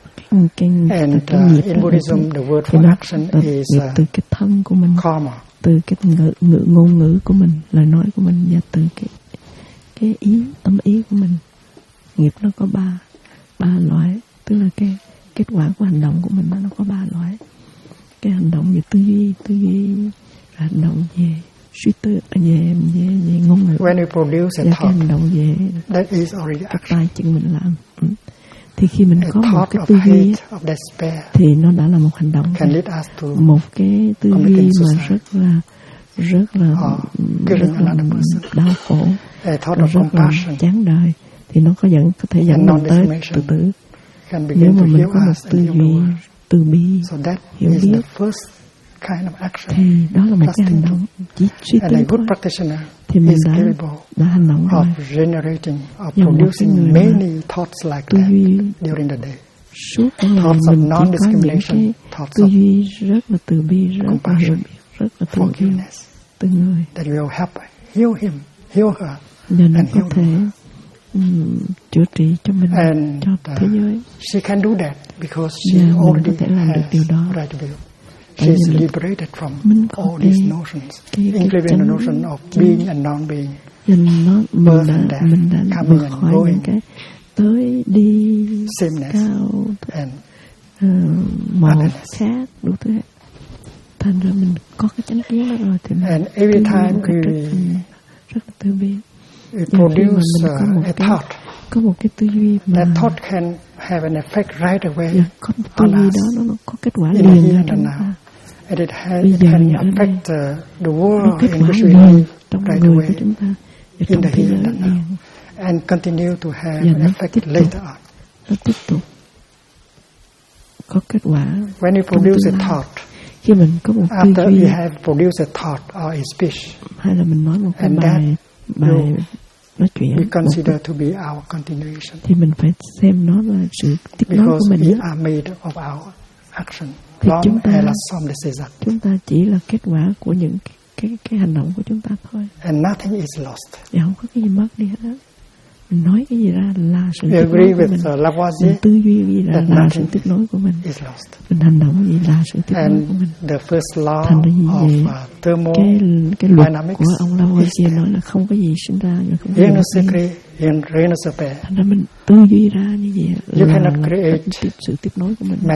And in Buddhism, the word for action is từ cái thân của mình, karma. Từ cái ngôn ngữ của mình, lời nói của mình, và từ cái ý, tâm ý của mình. Nghiệp nó có ba loại, tức là cái kết quả của hành động của mình nó có 3 loại. Cái hành động về tư duy, hành động về suy tư, về ngôn ngữ, when we produce và cái hành động về cái tay chân mình làm. Thì khi mình có một cái tư duy thì nó đã là một hành động, một cái tư duy mà rất là đau khổ, rất là chán đời, thì nó có thể dẫn mình tới tự tử. Nếu mà mình có một tư duy từ bi, hiểu biết, thì đó là một cái hành động chỉ suy tư thôi, thì mình đã hành động rồi. Và một cái người mà tư duy suốt cả ngày mình chỉ có những cái tư duy rất là từ bi, rất là hiểu biết, rất là thương yêu từng người, và nó có thể chữa trị cho mình, cho thế giới. Và mình có thể làm được điều đó. She is liberated from all these notions, including the notion of being and non-being, birth and death, coming and going, tới đi, sameness cao, and một khác, đủ thứ. Thành ra mình có cái chánh kiến đó rồi thì mình and every time rất là tư bi. we produce a thought, có một cái tư duy mà that thought can have an effect right away có tư duy đó nó có kết quả liền ra trong ta. And it can affect the world in which we live right away in the here and now, and continue to have an effect later on. Nó tiếp tục có kết quả. When you produce a thought, khi mình có một tư after duy, we have produced a thought or a speech, hay là mình nói một cái bài nói chuyện, we consider to be our continuation, thì mình phải xem nó là sự tiếp nối của mình. Because we are made of our action. Thì chúng ta chỉ là kết quả của những cái hành động của chúng ta thôi. And nothing is lost. Và không có cái gì mất đi hết. Mình nói cái gì ra là sự tiếp nối của mình. Mình tư duy gì ra là sự tiếp nối của mình. Mình hành động gì là sự tiếp nối của mình. Thành ra gì vậy? Cái luật của ông Lavoisier nói là không có gì sinh ra và không có gì mất đi. Thành ra mình tư duy ra như vậy là sự tiếp nối của mình.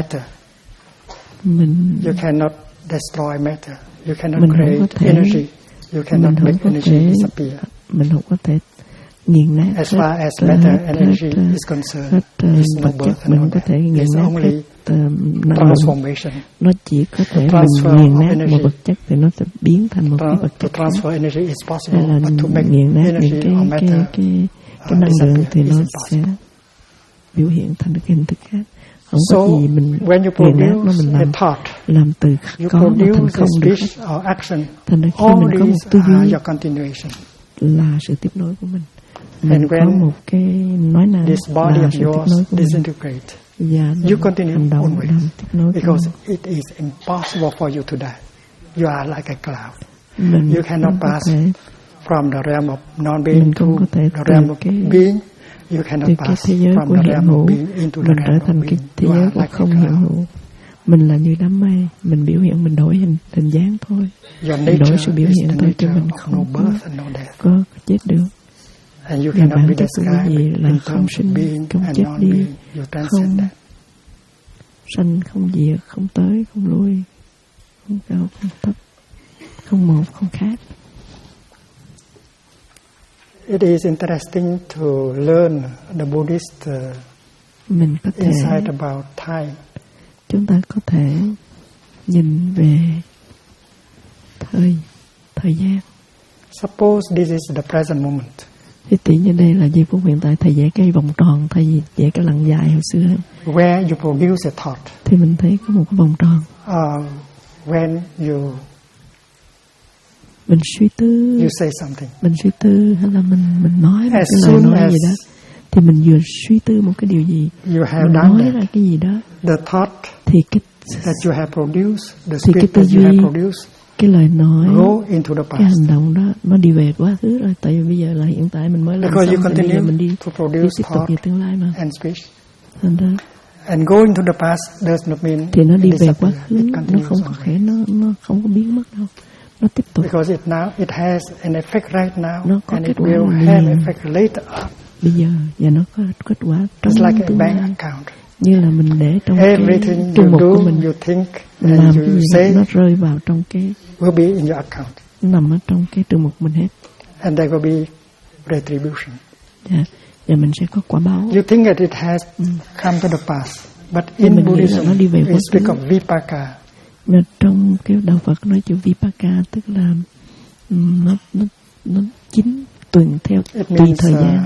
You cannot destroy matter. You cannot create energy. You cannot make energy disappear. Mình không có thể nghiền nát as far as matter and energy is concerned, it's no birth and no death. It's only transformation. Nó chỉ có thể mình nghiền nát một vật chất thì nó sẽ biến thành một cái vật chất. To transfer energy is possible, but to make nghiền nát energy or matter cái năng lượng thì nó sẽ biểu hiện thành cái hình thức khác. Không có gì mình nghiền nát nó, mình làm từ có nó thành không được. Thành ra khi mình có một tư duy là sự tiếp nối của mình. Mình có một cái nói năng là sự tiếp nối của mình. Và hành động làm tiếp nối của mình. It is impossible for you to die. You are like a cloud. You cannot pass from the realm of non-being to the realm of being, từ cái thế giới của hiện hữu mình trở thành cái thế giới của không hiện hữu. Mình là như đám mây, mình biểu hiện, mình đổi hình dáng thôi, mình đổi sự biểu hiện thôi, chứ mình không có chết được. Và bản chất của quý vị là không sinh, không chết đi, không sanh, không diệt, không tới, không lui, không cao, không thấp, không một, không khác. It is interesting to learn the Buddhist insight about time. Chúng ta có thể nhìn về thời gian. Suppose this is the present moment. Thì tỷ như đây là giây phút hiện tại, thầy vẽ cái vòng tròn, thầy vẽ cái lằn dài hồi xưa. Where you produce a thought. Thì mình thấy có một cái vòng tròn. When you mình suy tư, you say something. Mình suy tư hay là mình nói một cái lời nói gì đó, thì mình vừa suy tư một cái điều gì, you have mình nói ra cái gì đó, the thought thì cái that you have produced, the thì cái speech tư that you duy, have produced, cái lời nói, go into the past. Cái hành động đó nó đi về quá khứ rồi. Tại vì bây giờ là hiện tại mình mới làm xong, thì bây giờ mình đi tiếp tục về tương lai mà. And speech. And go into the past does not mean thì nó đi về quá khứ, nó không có thể, nó không có biến mất đâu. Nó tiếp tục. Because it has an effect right now, nó có and kết it quả will have effect later on. Bây giờ và nó có kết quả trong like tương lai. Account. Như là mình để trong everything cái chương mục của mình, you think, mình làm cái gì nó rơi vào trong cái will be in your account. Nó nằm ở trong cái chương mục mình hết. And there will be retribution. Và mình sẽ có quả báo. You think that it has come to the past, but in Buddhism we speak of vipaka. Mà trong cái đạo Phật nói chữ vipaka, tức là nó chín tùy theo tùy thời gian.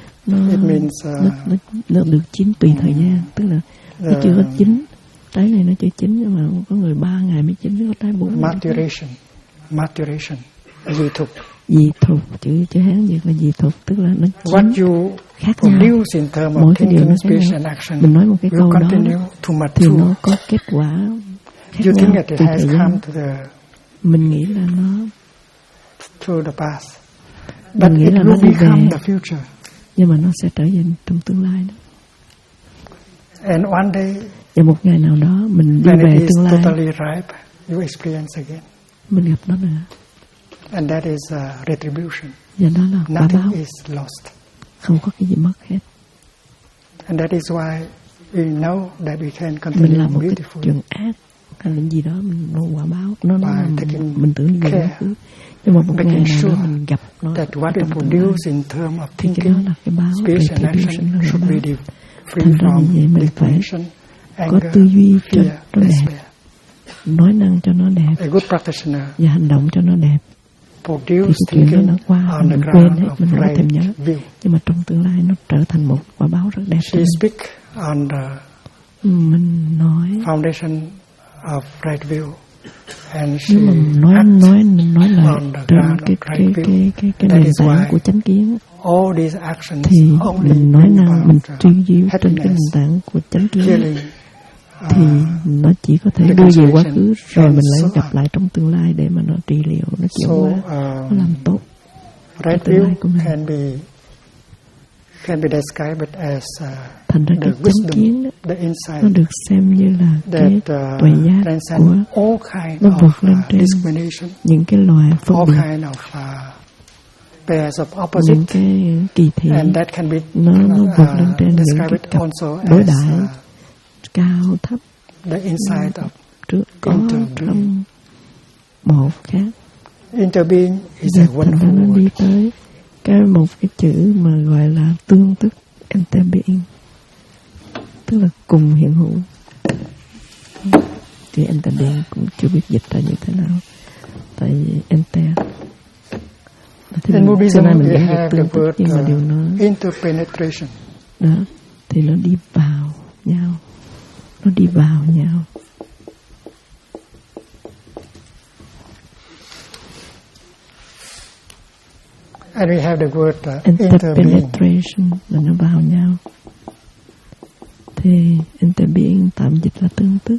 Nó được chín tùy thời gian, tức là nó chưa có chín. Trái này nó chưa chín, nhưng mà có người 3 ngày mới chín, có trái 4 ngày. Maturation, dị thục. Dị thục, chữ Hán Việt là dị thục, tức là nó chín. What you khác nhau. Mỗi cái điều nó khác nhau. Mình nói một cái câu đó thì nó có kết quả khác nhau từ thời gian. Mình nghĩ là nó through the past, mình nghĩ là nó đi về, future. Nhưng mà nó sẽ trở về trong tương lai đó. And one day, và một ngày nào đó mình đi về tương lai, totally ripe, you experience again. Mình gặp nó nữa. And that is retribution. Và đó là quả báo. Is lost. Không có cái gì mất hết. And that is why we know that we can continue. Mình làm một cái chuyện ác hay là gì đó, mình nó quả báo, nó mình tưởng như vậy đó. Nhưng mà một ngày nào đó mình gặp nó that what we produce in terms of thì cái đó là cái báo, speech and action should be thành ra như vậy mình phải có tư duy cho nó đẹp, nói năng cho nó đẹp, và hành động cho nó đẹp. Thì cái chuyện đó nó qua, mình quên hết, mình không có thèm nhớ. Nhưng mà trong tương lai nó trở thành một quả báo rất đẹp. Mình nói foundation of right view. Nếu mà nói là trên cái nền tảng của chánh kiến, thì mình nói năng, mình tư duy trên cái nền tảng của chánh kiến, thì nó chỉ có thể đưa về quá khứ, rồi mình lại gặp lại trong tương lai để mà nó trị liệu, nó chuyển hóa, nó làm tốt tương lai của mình. Can be described as thành ra cái chánh kiến đó, nó được xem như là cái tuệ giác của nó vượt lên trên những cái loài phân biệt, những cái kỳ thị, nó vượt lên trên những cái cặp đối đãi cao thấp, trước có trong một khác. Thành ra nó đi tới một cái chữ mà gọi là tương tức, interbeing, tức là cùng hiện hữu. Thì interbeing cũng chưa biết dịch ra như thế nào, tại vì enter. Xưa nay mình vẫn dịch tương tức, nhưng mà điều nó đó, thì nó đi vào nhau, nó đi vào nhau. And we have the word interpenetration là nó vào nhau. Thì interbeing tạm dịch là tương tức.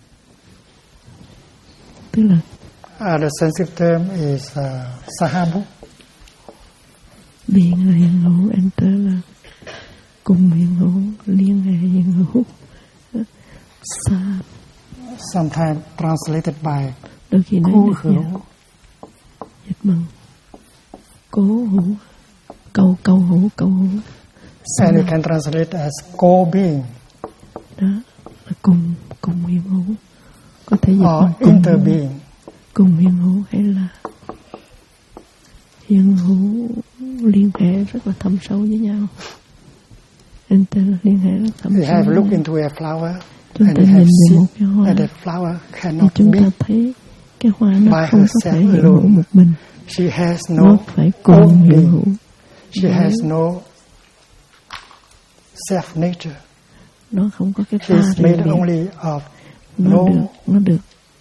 Tức là the sensitive term is sahabu. Being là hiện hữu, enter là cùng hiện hữu, liên hệ hiện hữu. Xa. Sometimes translated by đôi khi nói được dịch bằng cố hữu, câu hữu. And you can translate as co-being. Đó là cùng hiện hữu. Có thể dịch bằng interbeing. Cùng hiện hữu hay là hiện hữu liên hệ rất là thâm sâu với nhau. Liên hệ rất thâm sâu. You have looked into a flower chúng and ta you have nhìn vào một cái hoa, that the flower cannot chúng be ta thấy cái hoa nó không có thể hiện hữu alone. một mình. She has nó no phải cùng hiện hữu. She has no self nature. Nó không có cái She is made only of nó được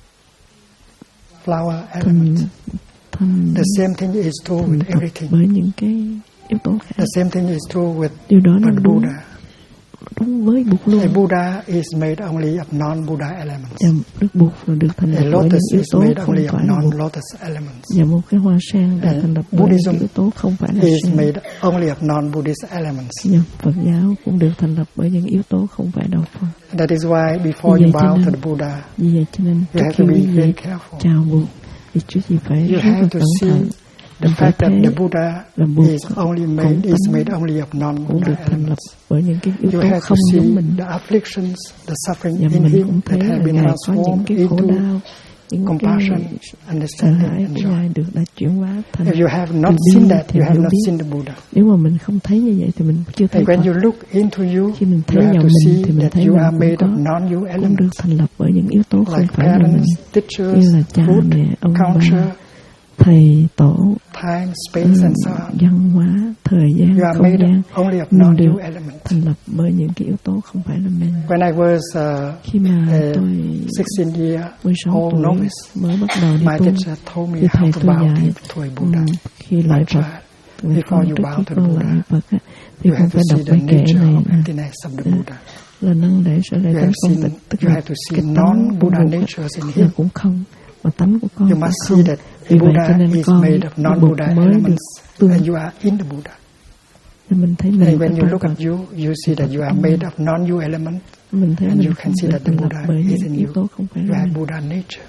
flower elements. The same thing is true with everything. Bởi những cái yếu tố khác. The same thing is true with điều đó là Buddha. Đúng với Bụt luôn. A Buddha is made only of non-Buddha elements. Đức Bụt được thành lập bởi những yếu tố không phải là non-lotus elements. Và một cái hoa sen được thành lập bởi những yếu tố không phải là sen. Is made only of non-Buddhist elements. Và Phật giáo cũng được thành lập bởi những yếu tố không phải đạo Phật. That is why before you bow to the Buddha, vì vậy cho nên trước khi quý vị chào Bụt thì quý vị phải rất là cẩn thận. The fact that the Buddha is made only of non-Buddha elements. Bởi những cái yếu you tố have không to giống mình. The afflictions, the suffering và in mình him cũng thấy that have been Ngài có những transformed cái khổ into đau, những compassion, cái sợ understanding, hãi and của Ngài joy. được đã chuyển hóa thành If you have not seen that, you have not seen the Buddha. Nếu mà mình không thấy như vậy thì mình chưa thấy And when Phật. you look into you, Khi mình thấy you have vào to mình see thì mình that thấy you mình are made cũng of non-you cũng được elements, thành lập bởi những yếu tố không like phải là mình, parents, như teachers, là cha food, mẹ, ông bà, culture, thầy tổ, time, space, and so on. văn hóa, thời gian, You are không made gian. only of Mình non-you được elements. thành lập bởi những cái yếu tố không phải là mình. When I was Khi mà tôi 16 tuổi novice, mới bắt đầu đi my tu, teacher told me thì how thầy to tôi bow dạy to a Buddha. khi lại Phật, Before you trước bow khi to the con Buddha, lại Phật thì you con have to phải đọc see the bài kệ nature này of emptiness of the Buddha. là nâng để sở lệ You tánh have không seen, tịch, tức you là have to see cái tánh non-Buddha của Bụt natures in là him. cũng không, mà tánh của con You cũng must không. see that Vì vậy cho Buddha nên is con made of non-Buddha mới được elements, tu. and you are in the Buddha. Mình thấy mình And when you trong look Phật, at you, you see that you are made of non-you elements, mình thấy and mình you can không see được that the thành lập Buddha bởi is những in yếu you. tố không phải You là have mình. Buddha nature.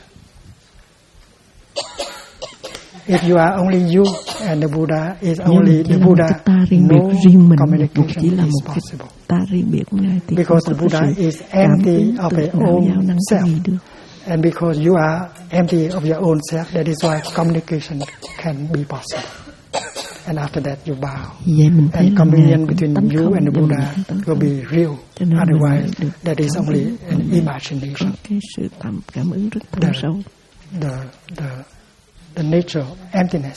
If you are only you and the Buddha is only the Buddha, no communication is possible. Ta riêng biệt của Ngài thì Because the Buddha is empty of his own self. And because you are empty of your own self, that is why communication can be possible. And after that you bow. And communion between you and the Buddha will be real. Otherwise, that is only an imagination. Cái sự cảm ứng rất thâm sâu. The nature of emptiness.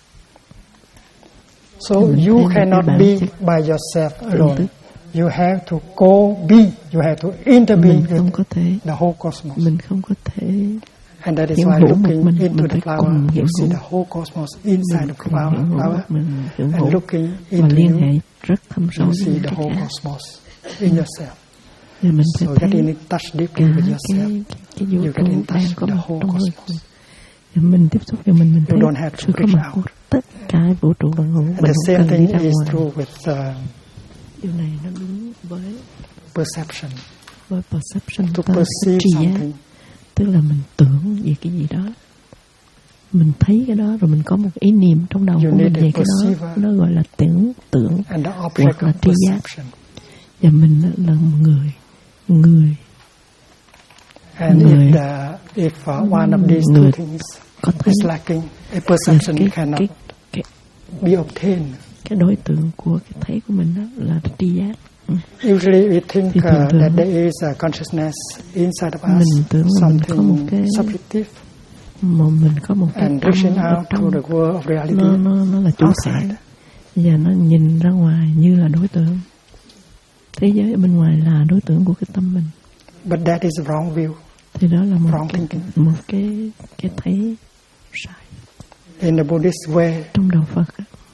So you cannot be by yourself alone. You have to go-be. You have to interbe with the whole cosmos. Mình không có thể. And that is why looking into the flower, you see the whole cosmos inside the flower. And looking into you, you see the whole cosmos in yourself. So get in touch deeply with yourself. You get in touch with the whole cosmos. Mình tiếp xúc với mình thấy sự có mặt của tất cả vũ trụ bằng hữu. The same thing is true with điều này nó đúng với perception. Với perception, to perceive something. Tức là mình tưởng về cái gì đó, mình thấy cái đó rồi mình có một ý niệm trong đầu của mình về cái đó, nó gọi là tưởng hoặc là tri giác. Và mình là một người. And if one of these two things is lacking, a perception cannot be obtained. Cái đối tượng của cái thấy của mình đó là tri giác. Usually we think that there is a consciousness inside of us, something subjective, and reaching out to the world of reality nó là chủ thể, và nó nhìn ra ngoài như là đối tượng. Thế giới ở bên ngoài là đối tượng của cái tâm mình. But that is a wrong view. Thì đó là một cái thấy sai. In the Buddhist way, trong đạo Phật,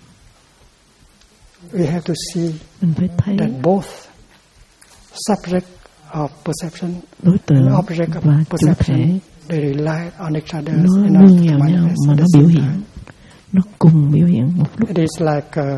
we have to see that both subject of perception and object of perception, they rely on each other. Nó nương vào nhau mà nó biểu hiện, nó cùng biểu hiện một lúc. It is like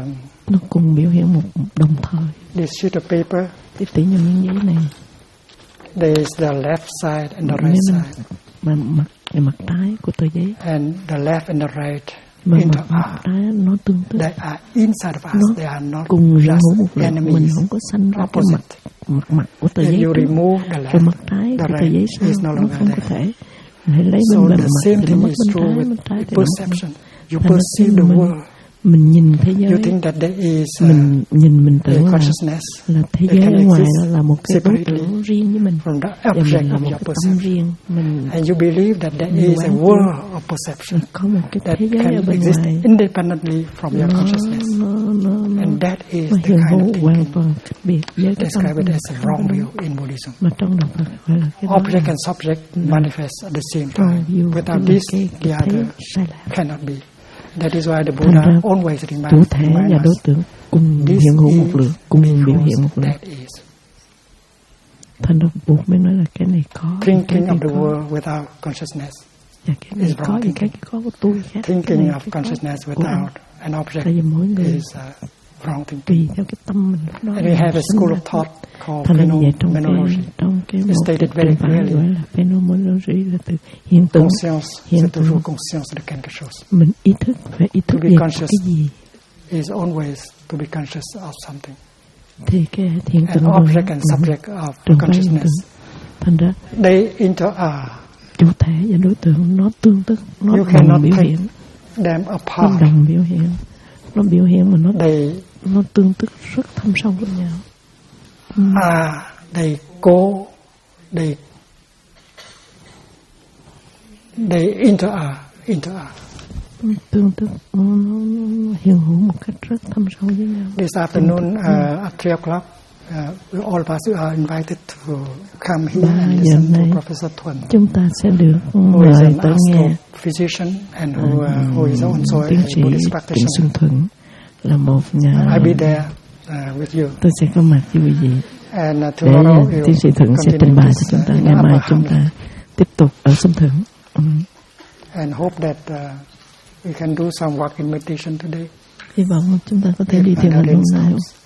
nó cùng biểu hiện một đồng thời. This sheet of paper. Tiếp tỷ như miếng giấy này. There is the left side and the right side. Mặt trái của tờ giấy. And the left and the right. Mặt trái nó tương tự. They are inside of us. They are not cùng just một enemies. Mình không có sanh ra cái mặt của tờ giấy. Cái mặt trái của tờ giấy sao nó không có thể. Hãy lấy bên mặt thì nó mất bên trái thì perception. You perceive the world. Mình nhìn thế giới. You think that there is mình tưởng là thế giới ở ngoài là một cái đối tượng riêng với mình. Và mình là một cái tâm riêng. And you believe that there is a world of perception có một cái that thế giới can ở bên exist ngoài. independently from your consciousness. And that is the kind of thinking described as a wrong view in Buddhism. Mà trong đạo Phật gọi là cái Object and subject manifest at the same time. Without this, the other cannot be. That is why the Buddha always reminds chủ thể và đối tượng cùng hiện hữu một lượng, cùng biểu hiện một lượng. Thành ra Bụt mới nói là cái này có. Thinking of the world without consciousness is wrong thinking. Cái có của tôi khác. Thinking of consciousness without an object is wrong thinking. Tùy theo cái tâm mình lúc đó. And we have a school of thought called phenomenology. It's stated very clearly. Là từ hiện tượng. Hiện tượng. Conscience de quelque chose. Mình ý thức về cái gì. Is always to be conscious of something. Thì cái hiện tượng object and subject of consciousness. Thành ra they interare. Chủ thể và đối tượng nó tương tức, nó đồng biểu hiện. Them apart. Nó đồng biểu hiện. Nó biểu hiện mà nó tương tức rất thâm sâu với nhau. They go, they interare. Tương tức nó hiện hữu một cách rất thâm sâu với nhau. This afternoon at 3 o'clock, all of us are invited to come here and listen to Professor Thuần. Chúng ta sẽ được mời tới nghe physician and who is also a Buddhist practitioner. Xuân Thuần là một nhà. I'll be there with you. Tôi sẽ có mặt với quý vị. And để tiến sĩ Thuận sẽ trình bày cho chúng ta. Ngày mai chúng ta tiếp tục ở Xuân Thuận. And hope that we can do some walk in meditation today. Hy vọng chúng ta có thể đi thiền hành hôm nay.